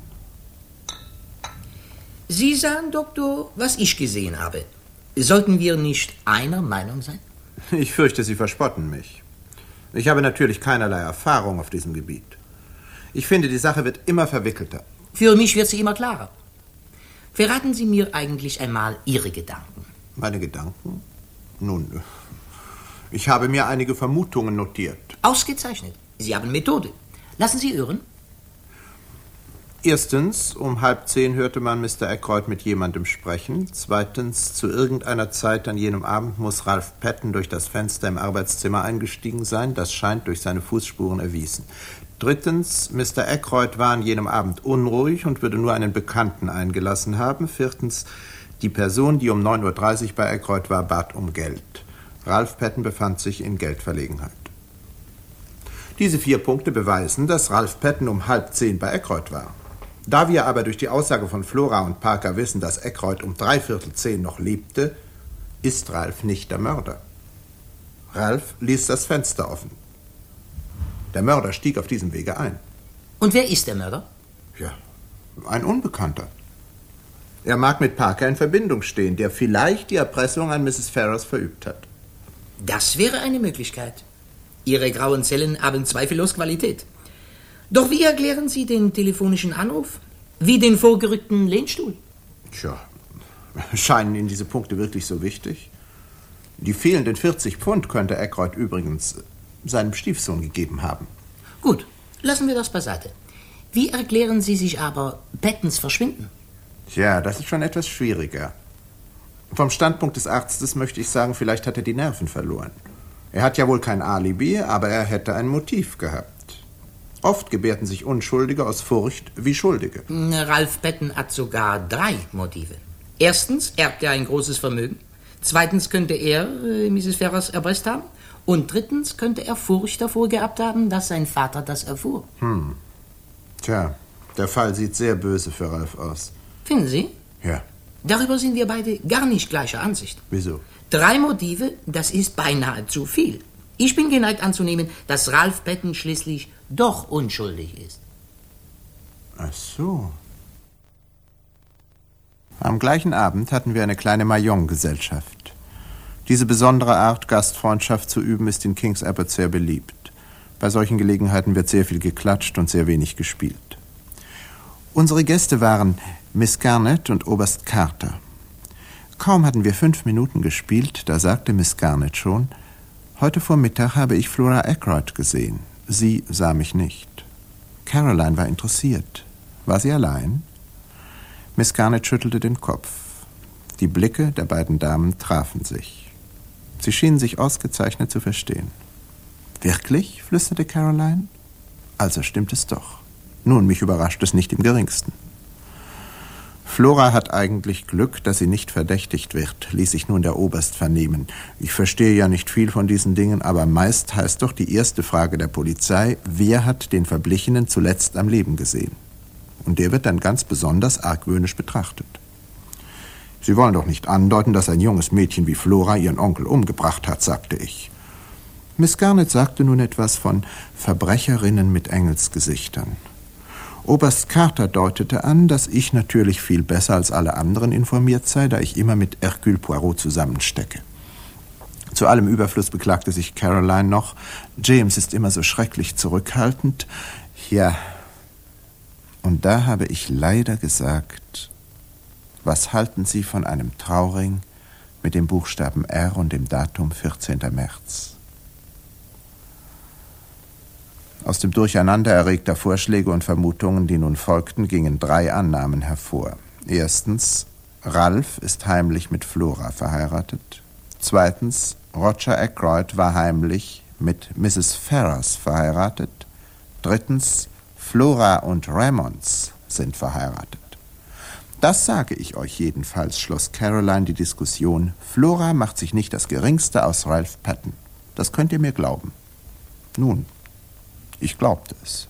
Sie sahen, Doktor, was ich gesehen habe. Sollten wir nicht einer Meinung sein? Ich fürchte, Sie verspotten mich. Ich habe natürlich keinerlei Erfahrung auf diesem Gebiet. Ich finde, die Sache wird immer verwickelter. Für mich wird sie immer klarer. Verraten Sie mir eigentlich einmal Ihre Gedanken. Meine Gedanken? Nun, ich habe mir einige Vermutungen notiert. Ausgezeichnet. Sie haben Methode. Lassen Sie hören. Erstens, um halb zehn hörte man Mister Aykroyd mit jemandem sprechen. Zweitens, zu irgendeiner Zeit an jenem Abend muss Ralph Patton durch das Fenster im Arbeitszimmer eingestiegen sein. Das scheint durch seine Fußspuren erwiesen. Drittens, Mister Aykroyd war an jenem Abend unruhig und würde nur einen Bekannten eingelassen haben. Viertens, die Person, die um neun Uhr dreißig bei Aykroyd war, bat um Geld. Ralph Patton befand sich in Geldverlegenheit. Diese vier Punkte beweisen, dass Ralph Patton um halb zehn bei Aykroyd war. Da wir aber durch die Aussage von Flora und Parker wissen, dass Aykroyd um dreiviertel zehn noch lebte, ist Ralph nicht der Mörder. Ralph ließ das Fenster offen. Der Mörder stieg auf diesem Wege ein. Und wer ist der Mörder? Ja, ein Unbekannter. Er mag mit Parker in Verbindung stehen, der vielleicht die Erpressung an Misses Ferrars verübt hat. Das wäre eine Möglichkeit. Ihre grauen Zellen haben zweifellos Qualität. Doch wie erklären Sie den telefonischen Anruf? Wie den vorgerückten Lehnstuhl? Tja, scheinen Ihnen diese Punkte wirklich so wichtig? Die fehlenden vierzig Pfund könnte Aykroyd übrigens seinem Stiefsohn gegeben haben. Gut, lassen wir das beiseite. Wie erklären Sie sich aber Pattons Verschwinden? Tja, das ist schon etwas schwieriger. Vom Standpunkt des Arztes möchte ich sagen, vielleicht hat er die Nerven verloren. Er hat ja wohl kein Alibi, aber er hätte ein Motiv gehabt. Oft gebärden sich Unschuldige aus Furcht wie Schuldige. Ralph Patton hat sogar drei Motive. Erstens erbt er ein großes Vermögen. Zweitens könnte er äh, Misses Ferrars erpresst haben. Und drittens könnte er Furcht davor gehabt haben, dass sein Vater das erfuhr. Hm. Tja, der Fall sieht sehr böse für Ralph aus. Finden Sie? Ja. Darüber sind wir beide gar nicht gleicher Ansicht. Wieso? Drei Motive, das ist beinahe zu viel. Ich bin geneigt anzunehmen, dass Ralph Patton schließlich doch unschuldig ist. Ach so. Am gleichen Abend hatten wir eine kleine Mahjong-Gesellschaft. Diese besondere Art, Gastfreundschaft zu üben, ist in King's Abbot sehr beliebt. Bei solchen Gelegenheiten wird sehr viel geklatscht und sehr wenig gespielt. Unsere Gäste waren Miss Garnett und Oberst Carter. Kaum hatten wir fünf Minuten gespielt, da sagte Miss Garnett schon, heute Vormittag habe ich Flora Aykroyd gesehen. Sie sah mich nicht. Caroline war interessiert. War sie allein? Miss Garnett schüttelte den Kopf. Die Blicke der beiden Damen trafen sich. Sie schienen sich ausgezeichnet zu verstehen. »Wirklich?« flüsterte Caroline. »Also stimmt es doch. Nun, mich überrascht es nicht im geringsten.« »Flora hat eigentlich Glück, dass sie nicht verdächtigt wird«, ließ sich nun der Oberst vernehmen. »Ich verstehe ja nicht viel von diesen Dingen, aber meist heißt doch die erste Frage der Polizei, wer hat den Verblichenen zuletzt am Leben gesehen? Und der wird dann ganz besonders argwöhnisch betrachtet. Sie wollen doch nicht andeuten, dass ein junges Mädchen wie Flora ihren Onkel umgebracht hat«, sagte ich. Miss Garnett sagte nun etwas von Verbrecherinnen mit Engelsgesichtern. Oberst Carter deutete an, dass ich natürlich viel besser als alle anderen informiert sei, da ich immer mit Hercule Poirot zusammenstecke. Zu allem Überfluss beklagte sich Caroline noch, James ist immer so schrecklich zurückhaltend. Ja, und da habe ich leider gesagt, was halten Sie von einem Trauring mit dem Buchstaben R und dem Datum vierzehnten März? Aus dem Durcheinander erregter Vorschläge und Vermutungen, die nun folgten, gingen drei Annahmen hervor. Erstens, Ralph ist heimlich mit Flora verheiratet. Zweitens, Roger Aykroyd war heimlich mit Misses Ferrars verheiratet. Drittens, Flora und Rammonds sind verheiratet. Das sage ich euch jedenfalls, schloss Caroline die Diskussion. Flora macht sich nicht das Geringste aus Ralph Patton. Das könnt ihr mir glauben. Nun, ich glaubte es.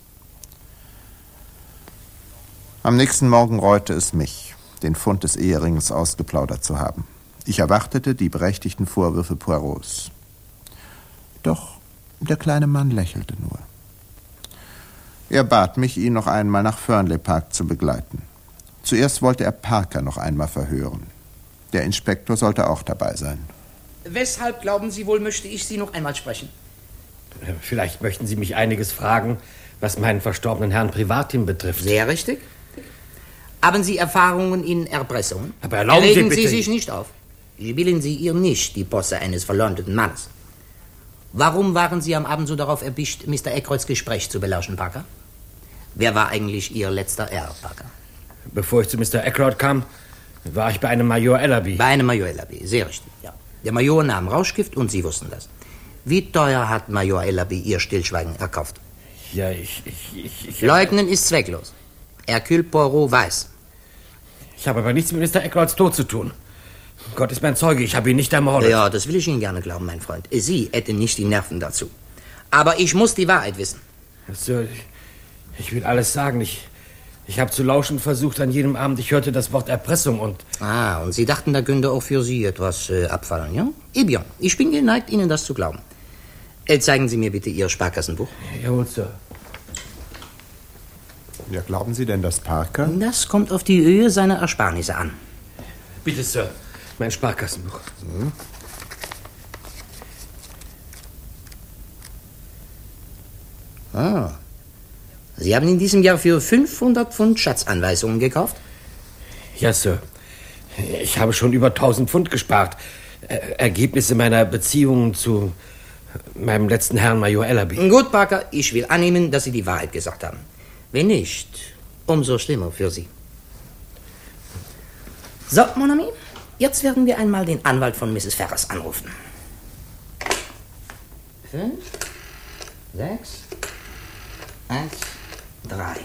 Am nächsten Morgen reute es mich, den Fund des Eherings ausgeplaudert zu haben. Ich erwartete die berechtigten Vorwürfe Poirots. Doch der kleine Mann lächelte nur. Er bat mich, ihn noch einmal nach Fernley Park zu begleiten. Zuerst wollte er Parker noch einmal verhören. Der Inspektor sollte auch dabei sein. Weshalb, glauben Sie wohl, möchte ich Sie noch einmal sprechen? Vielleicht möchten Sie mich einiges fragen, was meinen verstorbenen Herrn Privatim betrifft. Sehr richtig. Haben Sie Erfahrungen in Erpressungen? Aber erlauben Regen Sie bitte... Sie sich nicht auf. Bilden Sie ihr nicht die Posse eines verleumdeten Mannes. Warum waren Sie am Abend so darauf erpicht, Mister Aykroyds Gespräch zu belauschen, Parker? Wer war eigentlich Ihr letzter Herr, Parker? Bevor ich zu Mister Aykroyd kam, war ich bei einem Major Ellerby. Bei einem Major Ellerby, sehr richtig, ja. Der Major nahm Rauschgift und Sie wussten das. Wie teuer hat Major Ellerby Ihr Stillschweigen erkauft? Ja, ich... ich, ich, ich Leugnen ist zwecklos. Hercule Poirot weiß. Ich habe aber nichts mit Mister Aykroyds Tod zu tun. Gott ist mein Zeuge, ich habe ihn nicht ermordet. Ja, das will ich Ihnen gerne glauben, mein Freund. Sie hätten nicht die Nerven dazu. Aber ich muss die Wahrheit wissen. Sir, ich, ich will alles sagen. Ich, ich habe zu lauschen versucht an jedem Abend. Ich hörte das Wort Erpressung und... Ah, und Sie dachten, da könnte auch für Sie etwas äh, abfallen, ja? Eh bien, ich bin geneigt, Ihnen das zu glauben. Äh, zeigen Sie mir bitte Ihr Sparkassenbuch. Jawohl, Sir. Ja, glauben Sie denn, dass Parker... Das kommt auf die Höhe seiner Ersparnisse an. Bitte, Sir. Mein Sparkassenbuch. Hm. Ah. Sie haben in diesem Jahr für fünfhundert Pfund Schatzanweisungen gekauft? Ja, Sir. Ich habe schon über tausend Pfund gespart. Er Ergebnisse meiner Beziehungen zu meinem letzten Herrn Major Ellerby. Gut, Parker, ich will annehmen, dass Sie die Wahrheit gesagt haben. Wenn nicht, umso schlimmer für Sie. So, mon ami, jetzt werden wir einmal den Anwalt von Misses Ferrers anrufen. Fünf, sechs, eins, drei.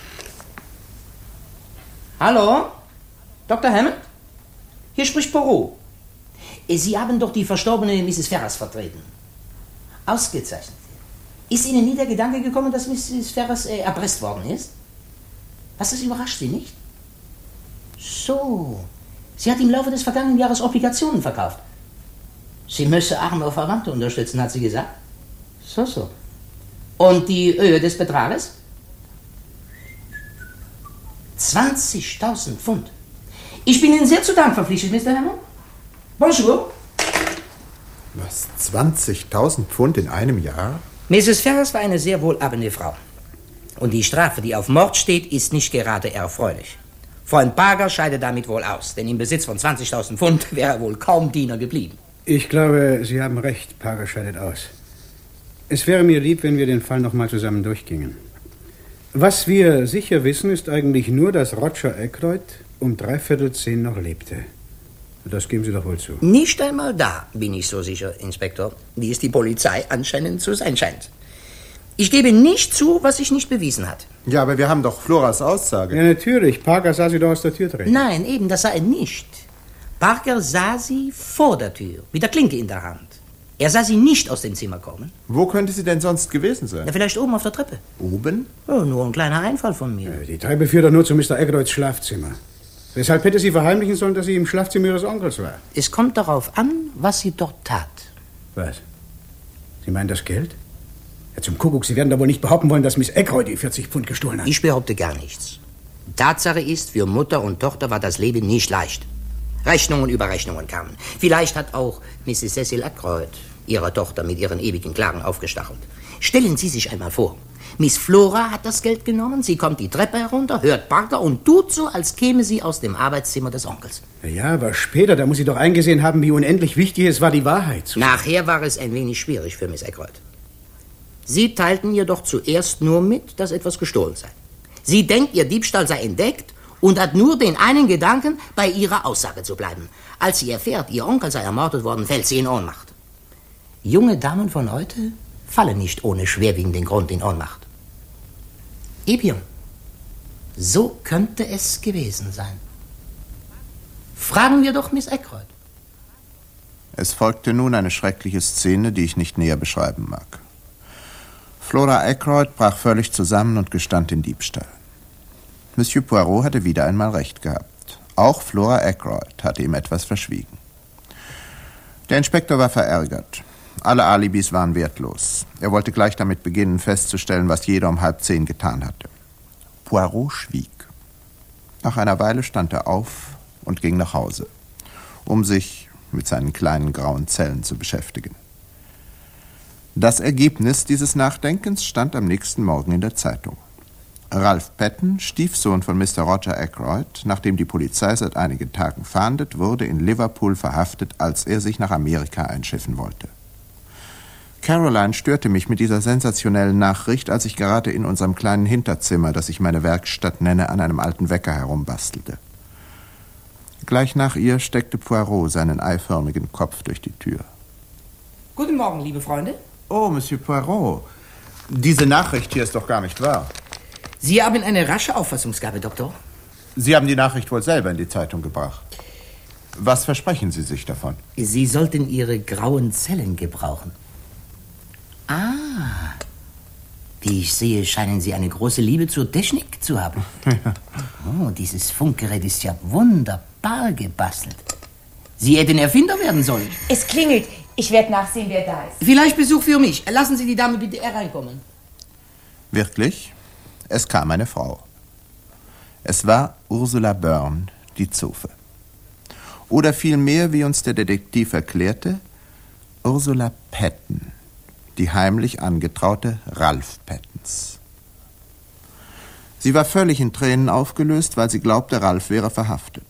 Hallo? Doktor Hammond? Hier spricht Poirot. Sie haben doch die verstorbene Misses Ferrers vertreten. Ausgezeichnet. Ist Ihnen nie der Gedanke gekommen, dass Misses Ferrers äh, erpresst worden ist? Was, das überrascht Sie nicht? So. Sie hat im Laufe des vergangenen Jahres Obligationen verkauft. Sie müsse arme Verwandte unterstützen, hat sie gesagt. So, so. Und die Höhe des Betrages? zwanzigtausend Pfund. Ich bin Ihnen sehr zu Dank verpflichtet, Mister Hammond. Bonjour. Was, zwanzigtausend Pfund in einem Jahr? Misses Ferrers war eine sehr wohlhabende Frau. Und die Strafe, die auf Mord steht, ist nicht gerade erfreulich. Freund Parker scheidet damit wohl aus, denn im Besitz von zwanzigtausend Pfund wäre er wohl kaum Diener geblieben. Ich glaube, Sie haben recht, Parker scheidet aus. Es wäre mir lieb, wenn wir den Fall noch mal zusammen durchgingen. Was wir sicher wissen, ist eigentlich nur, dass Roger Aykroyd um dreiviertel zehn noch lebte. Das geben Sie doch wohl zu. Nicht einmal da bin ich so sicher, Inspektor, wie es die Polizei anscheinend zu sein scheint. Ich gebe nicht zu, was sich nicht bewiesen hat. Ja, aber wir haben doch Floras Aussage. Ja, natürlich. Parker sah sie doch aus der Tür treten. Nein, eben, das sah er nicht. Parker sah sie vor der Tür, mit der Klinke in der Hand. Er sah sie nicht aus dem Zimmer kommen. Wo könnte sie denn sonst gewesen sein? Ja, vielleicht oben auf der Treppe. Oben? Oh, nur ein kleiner Einfall von mir. Die Treppe führt doch nur zu Mister Aykroyds Schlafzimmer. Weshalb hätte sie verheimlichen sollen, dass sie im Schlafzimmer ihres Onkels war? Es kommt darauf an, was sie dort tat. Was? Sie meinen das Geld? Ja, zum Kuckuck, Sie werden doch wohl nicht behaupten wollen, dass Miss Aykroyd die vierzig Pfund gestohlen hat. Ich behaupte gar nichts. Tatsache ist, für Mutter und Tochter war das Leben nicht leicht. Rechnungen über Rechnungen kamen. Vielleicht hat auch Misses Cecil Aykroyd ihrer Tochter mit ihren ewigen Klagen aufgestachelt. Stellen Sie sich einmal vor, Miss Flora hat das Geld genommen, sie kommt die Treppe herunter, hört Parker und tut so, als käme sie aus dem Arbeitszimmer des Onkels. Ja, aber später, da muss sie doch eingesehen haben, wie unendlich wichtig es war, die Wahrheit zu sagen. Nachher war es ein wenig schwierig für Miss Aykroyd. Sie teilten ihr doch zuerst nur mit, dass etwas gestohlen sei. Sie denkt, ihr Diebstahl sei entdeckt und hat nur den einen Gedanken, bei ihrer Aussage zu bleiben. Als sie erfährt, ihr Onkel sei ermordet worden, fällt sie in Ohnmacht. Junge Damen von heute fallen nicht ohne schwerwiegenden Grund in Ohnmacht. Eben, so könnte es gewesen sein. Fragen wir doch Miss Aykroyd. Es folgte nun eine schreckliche Szene, die ich nicht näher beschreiben mag. Flora Aykroyd brach völlig zusammen und gestand den Diebstahl. Monsieur Poirot hatte wieder einmal recht gehabt. Auch Flora Aykroyd hatte ihm etwas verschwiegen. Der Inspektor war verärgert. Alle Alibis waren wertlos. Er wollte gleich damit beginnen, festzustellen, was jeder um halb zehn getan hatte. Poirot schwieg. Nach einer Weile stand er auf und ging nach Hause, um sich mit seinen kleinen grauen Zellen zu beschäftigen. Das Ergebnis dieses Nachdenkens stand am nächsten Morgen in der Zeitung. Ralph Patton, Stiefsohn von Mister Roger Ackroyd, nachdem die Polizei seit einigen Tagen fahndet, wurde in Liverpool verhaftet, als er sich nach Amerika einschiffen wollte. Caroline störte mich mit dieser sensationellen Nachricht, als ich gerade in unserem kleinen Hinterzimmer, das ich meine Werkstatt nenne, an einem alten Wecker herumbastelte. Gleich nach ihr steckte Poirot seinen eiförmigen Kopf durch die Tür. Guten Morgen, liebe Freunde. Oh, Monsieur Poirot, diese Nachricht hier ist doch gar nicht wahr. Sie haben eine rasche Auffassungsgabe, Doktor. Sie haben die Nachricht wohl selber in die Zeitung gebracht. Was versprechen Sie sich davon? Sie sollten Ihre grauen Zellen gebrauchen. Ah, wie ich sehe, scheinen Sie eine große Liebe zur Technik zu haben. Ja. Oh, dieses Funkgerät ist ja wunderbar gebastelt. Sie hätten Erfinder werden sollen. Es klingelt. Ich werde nachsehen, wer da ist. Vielleicht Besuch für mich. Lassen Sie die Dame bitte hereinkommen. Wirklich? Es kam eine Frau. Es war Ursula Byrne, die Zofe. Oder vielmehr, wie uns der Detektiv erklärte, Ursula Patton, die heimlich angetraute Ralph Pattons. Sie war völlig in Tränen aufgelöst, weil sie glaubte, Ralph wäre verhaftet.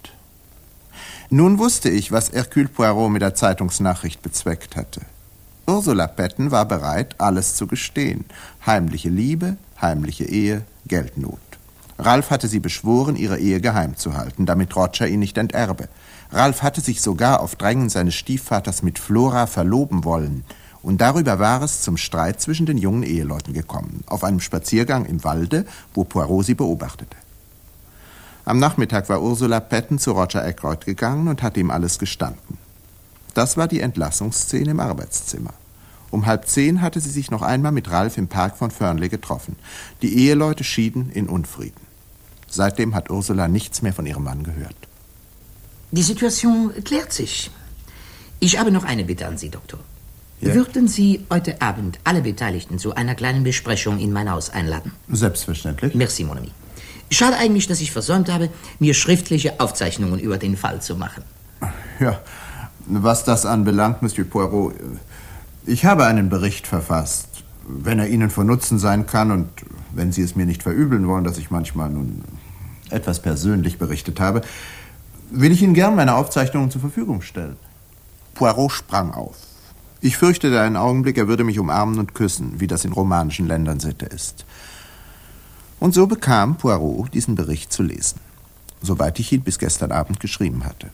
Nun wusste ich, was Hercule Poirot mit der Zeitungsnachricht bezweckt hatte. Ursula Patton war bereit, alles zu gestehen. Heimliche Liebe, heimliche Ehe, Geldnot. Ralph hatte sie beschworen, ihre Ehe geheim zu halten, damit Roger ihn nicht enterbe. Ralph hatte sich sogar auf Drängen seines Stiefvaters mit Flora verloben wollen. Und darüber war es zum Streit zwischen den jungen Eheleuten gekommen, auf einem Spaziergang im Walde, wo Poirot sie beobachtete. Am Nachmittag war Ursula Patton zu Roger Ackroyd gegangen und hatte ihm alles gestanden. Das war die Entlassungsszene im Arbeitszimmer. Um halb zehn hatte sie sich noch einmal mit Ralph im Park von Fernley getroffen. Die Eheleute schieden in Unfrieden. Seitdem hat Ursula nichts mehr von ihrem Mann gehört. Die Situation klärt sich. Ich habe noch eine Bitte an Sie, Doktor. Ja? Würden Sie heute Abend alle Beteiligten zu einer kleinen Besprechung in mein Haus einladen? Selbstverständlich. Merci, mon ami. Schade eigentlich, dass ich versäumt habe, mir schriftliche Aufzeichnungen über den Fall zu machen. Ja, was das anbelangt, Monsieur Poirot, ich habe einen Bericht verfasst. Wenn er Ihnen von Nutzen sein kann und wenn Sie es mir nicht verübeln wollen, dass ich manchmal nun etwas persönlich berichtet habe, will ich Ihnen gern meine Aufzeichnungen zur Verfügung stellen. Poirot sprang auf. Ich fürchtete einen Augenblick, er würde mich umarmen und küssen, wie das in romanischen Ländern Sitte ist. Und so bekam Poirot diesen Bericht zu lesen, soweit ich ihn bis gestern Abend geschrieben hatte.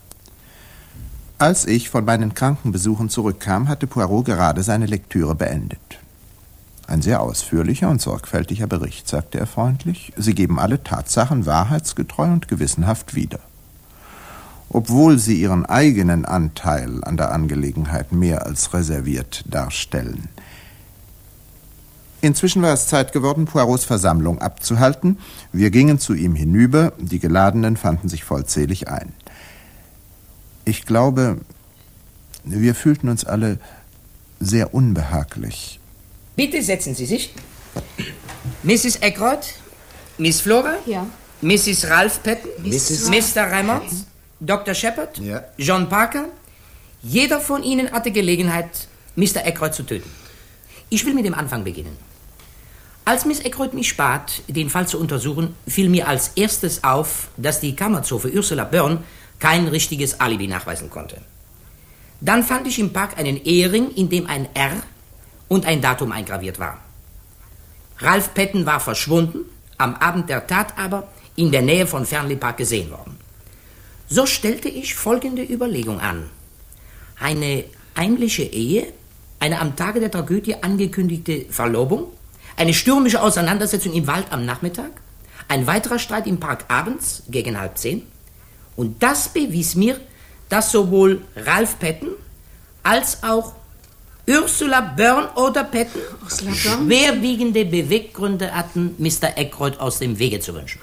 Als ich von meinen Krankenbesuchen zurückkam, hatte Poirot gerade seine Lektüre beendet. Ein sehr ausführlicher und sorgfältiger Bericht, sagte er freundlich. Sie geben alle Tatsachen wahrheitsgetreu und gewissenhaft wieder. Obwohl sie ihren eigenen Anteil an der Angelegenheit mehr als reserviert darstellen. Inzwischen war es Zeit geworden, Poirots Versammlung abzuhalten. Wir gingen zu ihm hinüber, die Geladenen fanden sich vollzählig ein. Ich glaube, wir fühlten uns alle sehr unbehaglich. Bitte setzen Sie sich. Misses Ackroyd, Miss Flora, Ja. Misses Ralph Patton, Misses Mister Raymond, Doktor Shepard, Ja. John Parker. Jeder von Ihnen hatte Gelegenheit, Mister Ackroyd zu töten. Ich will mit dem Anfang beginnen. Als Miss Ackroyd mich bat, den Fall zu untersuchen, fiel mir als erstes auf, dass die Kammerzofe Ursula Byrne kein richtiges Alibi nachweisen konnte. Dann fand ich im Park einen Ehering, in dem ein R und ein Datum eingraviert war. Ralph Patton war verschwunden, am Abend der Tat aber in der Nähe von Fernley Park gesehen worden. So stellte ich folgende Überlegung an. Eine heimliche Ehe, eine am Tage der Tragödie angekündigte Verlobung, eine stürmische Auseinandersetzung im Wald am Nachmittag, ein weiterer Streit im Park abends gegen halb zehn. Und das bewies mir, dass sowohl Ralph Patton als auch Ursula Byrne oder Patton Ursula Byrne? schwerwiegende Beweggründe hatten, Mister Ackroyd aus dem Wege zu wünschen.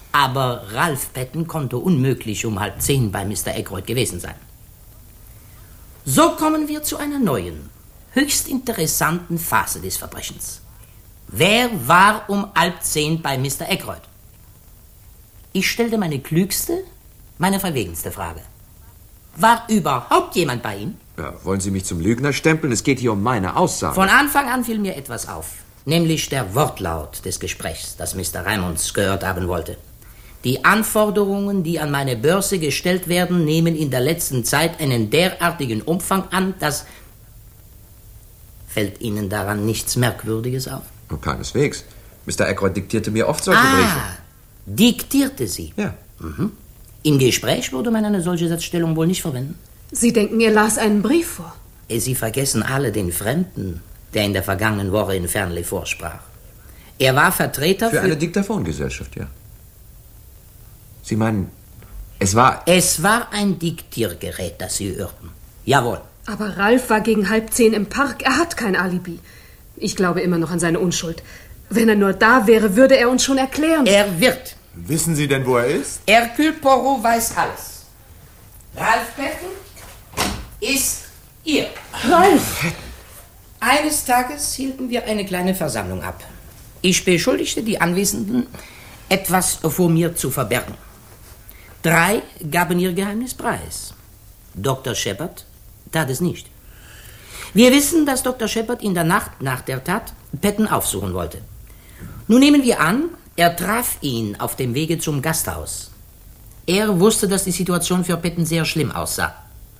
Aber Ralph Patton konnte unmöglich um halb zehn bei Mister Ackroyd gewesen sein. So kommen wir zu einer neuen, höchst interessanten Phase des Verbrechens. Wer war um halb zehn bei Mister Aykroyd? Ich stellte meine klügste, meine verwegenste Frage. War überhaupt jemand bei ihm? Ja, wollen Sie mich zum Lügner stempeln? Es geht hier um meine Aussage. Von Anfang an fiel mir etwas auf, nämlich der Wortlaut des Gesprächs, das Mister Raimonds gehört haben wollte. Die Anforderungen, die an meine Börse gestellt werden, nehmen in der letzten Zeit einen derartigen Umfang an, dass... Fällt Ihnen daran nichts Merkwürdiges auf? Oh, keineswegs. Mister Aykroyd diktierte mir oft solche ah, Briefe. Diktierte sie? Ja. Mhm. Im Gespräch würde man eine solche Satzstellung wohl nicht verwenden. Sie denken, er las einen Brief vor? Sie vergessen alle den Fremden, der in der vergangenen Woche in Fernley vorsprach. Er war Vertreter für... Für eine Diktaphongesellschaft, ja. Sie meinen, es war... Es war ein Diktiergerät, das Sie hörten. Jawohl. Aber Ralf war gegen halb zehn im Park. Er hat kein Alibi. Ich glaube immer noch an seine Unschuld. Wenn er nur da wäre, würde er uns schon erklären. Er wird. Wissen Sie denn, wo er ist? Hercule Poirot weiß alles. Ralf Petten ist ihr. Ralf! Eines Tages hielten wir eine kleine Versammlung ab. Ich beschuldigte die Anwesenden, etwas vor mir zu verbergen. Drei gaben ihr Geheimnis preis. Doktor Shepard tat es nicht. Wir wissen, dass Doktor Shepard in der Nacht nach der Tat Petten aufsuchen wollte. Nun nehmen wir an, er traf ihn auf dem Wege zum Gasthaus. Er wusste, dass die Situation für Petten sehr schlimm aussah.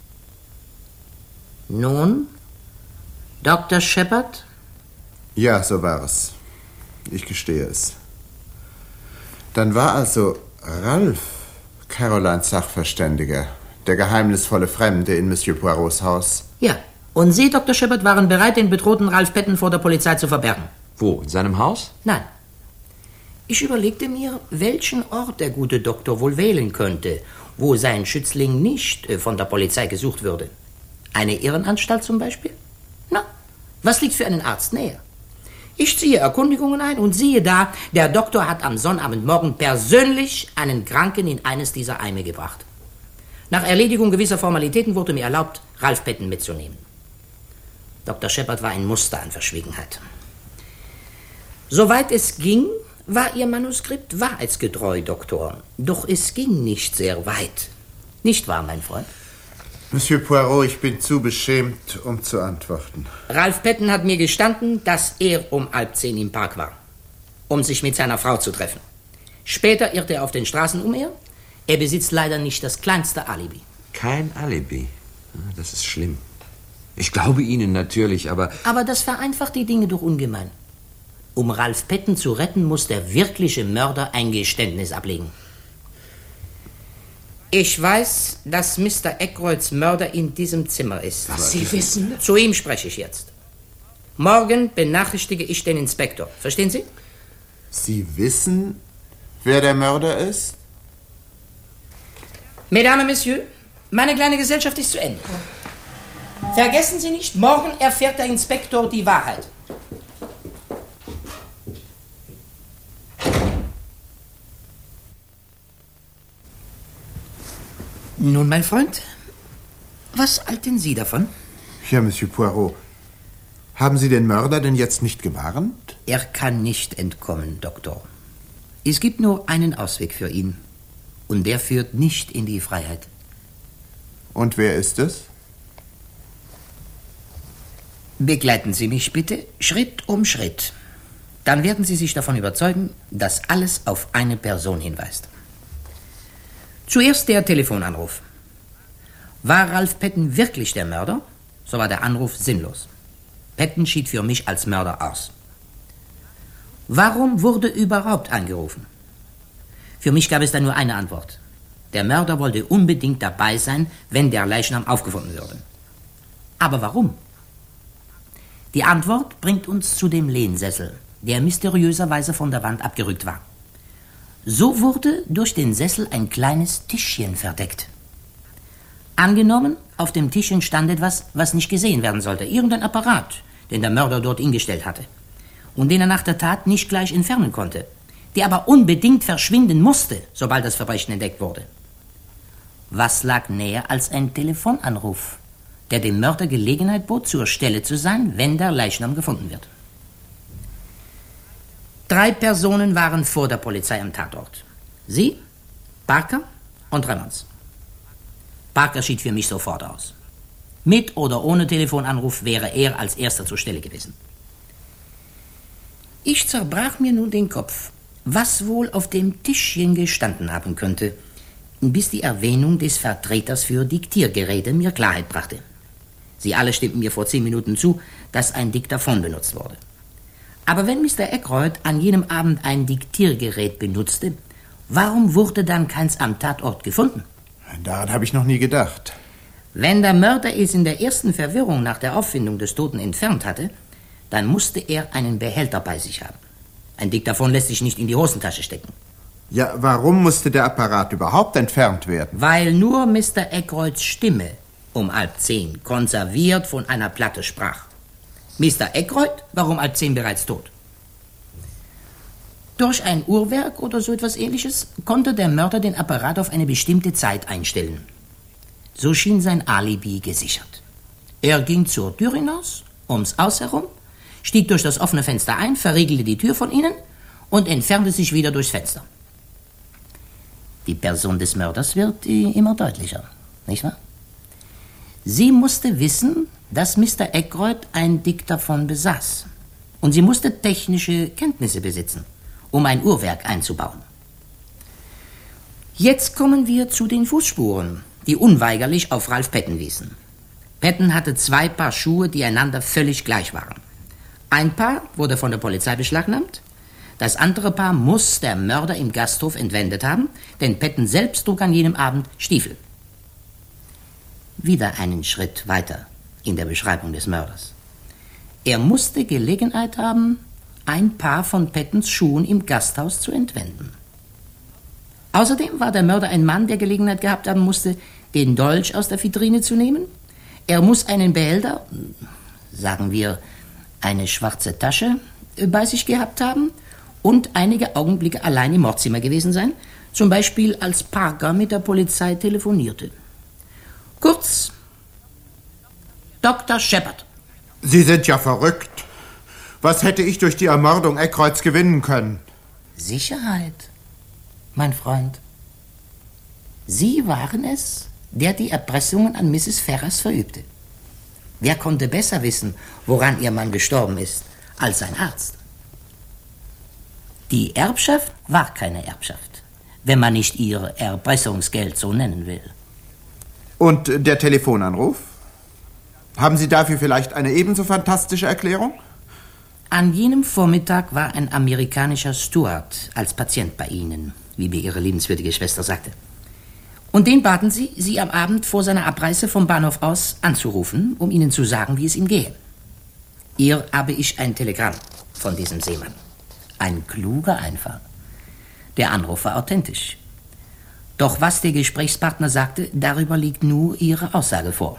Nun, Doktor Shepard? Ja, so war es. Ich gestehe es. Dann war also Ralf Carolines Sachverständiger, der geheimnisvolle Fremde in Monsieur Poirots Haus. Ja, und Sie, Doktor Shepard, waren bereit, den bedrohten Ralf Petten vor der Polizei zu verbergen. Wo, in seinem Haus? Nein. Ich überlegte mir, welchen Ort der gute Doktor wohl wählen könnte, wo sein Schützling nicht von der Polizei gesucht würde. Eine Irrenanstalt zum Beispiel? Na, was liegt für einen Arzt näher? Ich ziehe Erkundigungen ein und siehe da, der Doktor hat am Sonnabendmorgen persönlich einen Kranken in eines dieser Eime gebracht. Nach Erledigung gewisser Formalitäten wurde mir erlaubt, Ralf Petten mitzunehmen. Doktor Shepard war ein Muster an Verschwiegenheit. Soweit es ging, war Ihr Manuskript wahrheitsgetreu, Doktor. Doch es ging nicht sehr weit. Nicht wahr, mein Freund? Monsieur Poirot, ich bin zu beschämt, um zu antworten. Ralf Petten hat mir gestanden, dass er um halb zehn im Park war, um sich mit seiner Frau zu treffen. Später irrte er auf den Straßen umher. Er besitzt leider nicht das kleinste Alibi. Kein Alibi? Das ist schlimm. Ich glaube Ihnen natürlich, aber... Aber das vereinfacht die Dinge doch ungemein. Um Ralf Petten zu retten, muss der wirkliche Mörder ein Geständnis ablegen. Ich weiß, dass Mister Aykroyds Mörder in diesem Zimmer ist. Was Sie wissen? Zu ihm spreche ich jetzt. Morgen benachrichtige ich den Inspektor. Verstehen Sie? Sie wissen, wer der Mörder ist? Mesdames, Messieurs, meine kleine Gesellschaft ist zu Ende. Vergessen Sie nicht, morgen erfährt der Inspektor die Wahrheit. Nun, mein Freund, was halten Sie davon? Ja, Monsieur Poirot. Haben Sie den Mörder denn jetzt nicht gewarnt? Er kann nicht entkommen, Doktor. Es gibt nur einen Ausweg für ihn. Und der führt nicht in die Freiheit. Und wer ist es? Begleiten Sie mich bitte Schritt um Schritt. Dann werden Sie sich davon überzeugen, dass alles auf eine Person hinweist. Zuerst der Telefonanruf. War Ralf Petten wirklich der Mörder, so war der Anruf sinnlos. Petten schied für mich als Mörder aus. Warum wurde überhaupt angerufen? Für mich gab es da nur eine Antwort. Der Mörder wollte unbedingt dabei sein, wenn der Leichnam aufgefunden würde. Aber warum? Die Antwort bringt uns zu dem Lehnsessel, der mysteriöserweise von der Wand abgerückt war. So wurde durch den Sessel ein kleines Tischchen verdeckt. Angenommen, auf dem Tischchen stand etwas, was nicht gesehen werden sollte. Irgendein Apparat, den der Mörder dort hingestellt hatte. Und den er nach der Tat nicht gleich entfernen konnte. Der aber unbedingt verschwinden musste, sobald das Verbrechen entdeckt wurde. Was lag näher als ein Telefonanruf, der dem Mörder Gelegenheit bot, zur Stelle zu sein, wenn der Leichnam gefunden wird. Drei Personen waren vor der Polizei am Tatort. Sie, Parker und Remmons. Parker schied für mich sofort aus. Mit oder ohne Telefonanruf wäre er als erster zur Stelle gewesen. Ich zerbrach mir nun den Kopf, was wohl auf dem Tischchen gestanden haben könnte, bis die Erwähnung des Vertreters für Diktiergeräte mir Klarheit brachte. Sie alle stimmten mir vor zehn Minuten zu, dass ein Diktaphon benutzt wurde. Aber wenn Mister Aykroyd an jenem Abend ein Diktiergerät benutzte, warum wurde dann keins am Tatort gefunden? Daran habe ich noch nie gedacht. Wenn der Mörder es in der ersten Verwirrung nach der Auffindung des Toten entfernt hatte, dann musste er einen Behälter bei sich haben. Ein Diktaphon lässt sich nicht in die Hosentasche stecken. Ja, warum musste der Apparat überhaupt entfernt werden? Weil nur Mister Aykroyds Stimme um halb zehn konserviert von einer Platte sprach. Mister Aykroyd war um halb zehn bereits tot. Durch ein Uhrwerk oder so etwas Ähnliches konnte der Mörder den Apparat auf eine bestimmte Zeit einstellen. So schien sein Alibi gesichert. Er ging zur Tür hinaus, ums Haus herum, stieg durch das offene Fenster ein, verriegelte die Tür von innen und entfernte sich wieder durchs Fenster. Die Person des Mörders wird immer deutlicher, nicht wahr? Sie musste wissen, dass Mister Aykroyd ein Diktaphon besaß. Und sie musste technische Kenntnisse besitzen, um ein Uhrwerk einzubauen. Jetzt kommen wir zu den Fußspuren, die unweigerlich auf Ralph Patton wiesen. Patton hatte zwei Paar Schuhe, die einander völlig gleich waren. Ein Paar wurde von der Polizei beschlagnahmt, das andere Paar muss der Mörder im Gasthof entwendet haben, denn Patton selbst trug an jenem Abend Stiefel. Wieder einen Schritt weiter in der Beschreibung des Mörders. Er musste Gelegenheit haben, ein Paar von Pattons Schuhen im Gasthaus zu entwenden. Außerdem war der Mörder ein Mann, der Gelegenheit gehabt haben musste, den Dolch aus der Vitrine zu nehmen. Er muss einen Behälter, sagen wir eine schwarze Tasche, bei sich gehabt haben und einige Augenblicke allein im Mordzimmer gewesen sein, zum Beispiel als Parker mit der Polizei telefonierte. Kurz, Doktor Shepard. Sie sind ja verrückt. Was hätte ich durch die Ermordung Aykroyds gewinnen können? Sicherheit, mein Freund. Sie waren es, der die Erpressungen an Misses Ferrars verübte. Wer konnte besser wissen, woran ihr Mann gestorben ist, als sein Arzt? Die Erbschaft war keine Erbschaft, wenn man nicht ihr Erpressungsgeld so nennen will. Und der Telefonanruf? Haben Sie dafür vielleicht eine ebenso fantastische Erklärung? An jenem Vormittag war ein amerikanischer Steward als Patient bei Ihnen, wie mir Ihre liebenswürdige Schwester sagte. Und den baten Sie, Sie am Abend vor seiner Abreise vom Bahnhof aus anzurufen, um Ihnen zu sagen, wie es ihm gehe. Hier habe ich ein Telegramm von diesem Seemann. Ein kluger Einfall. Der Anruf war authentisch. Doch was der Gesprächspartner sagte, darüber liegt nur Ihre Aussage vor.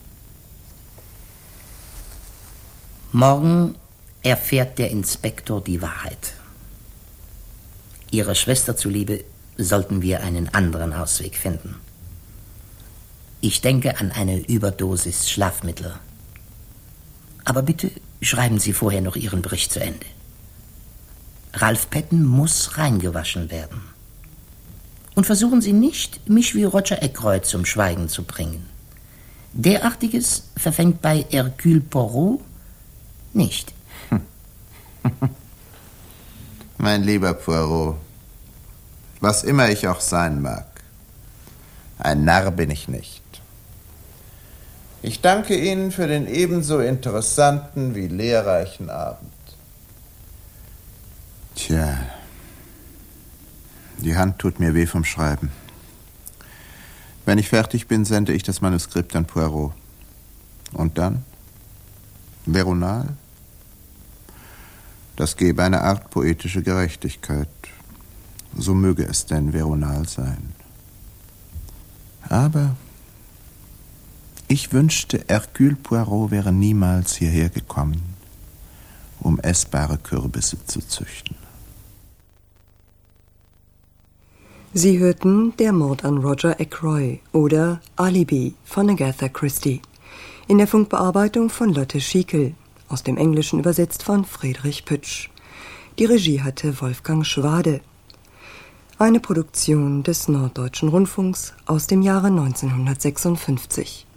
Morgen erfährt der Inspektor die Wahrheit. Ihrer Schwester zuliebe sollten wir einen anderen Ausweg finden. Ich denke an eine Überdosis Schlafmittel. Aber bitte schreiben Sie vorher noch Ihren Bericht zu Ende. Ralph Patton muss reingewaschen werden. Und versuchen Sie nicht, mich wie Roger Aykroyd zum Schweigen zu bringen. Derartiges verfängt bei Hercule Poirot nicht. Mein lieber Poirot, was immer ich auch sein mag, ein Narr bin ich nicht. Ich danke Ihnen für den ebenso interessanten wie lehrreichen Abend. Tja, die Hand tut mir weh vom Schreiben. Wenn ich fertig bin, sende ich das Manuskript an Poirot. Und dann? Veronal? Das gäbe eine Art poetische Gerechtigkeit. So möge es denn Veronal sein. Aber ich wünschte, Hercule Poirot wäre niemals hierher gekommen, um essbare Kürbisse zu züchten. Sie hörten Der Mord an Roger Ackroyd oder Alibi von Agatha Christie. In der Funkbearbeitung von Lotte Schiekel, aus dem Englischen übersetzt von Friedrich Pütsch. Die Regie hatte Wolfgang Schwade. Eine Produktion des Norddeutschen Rundfunks aus dem Jahre neunzehnhundertsechsundfünfzig.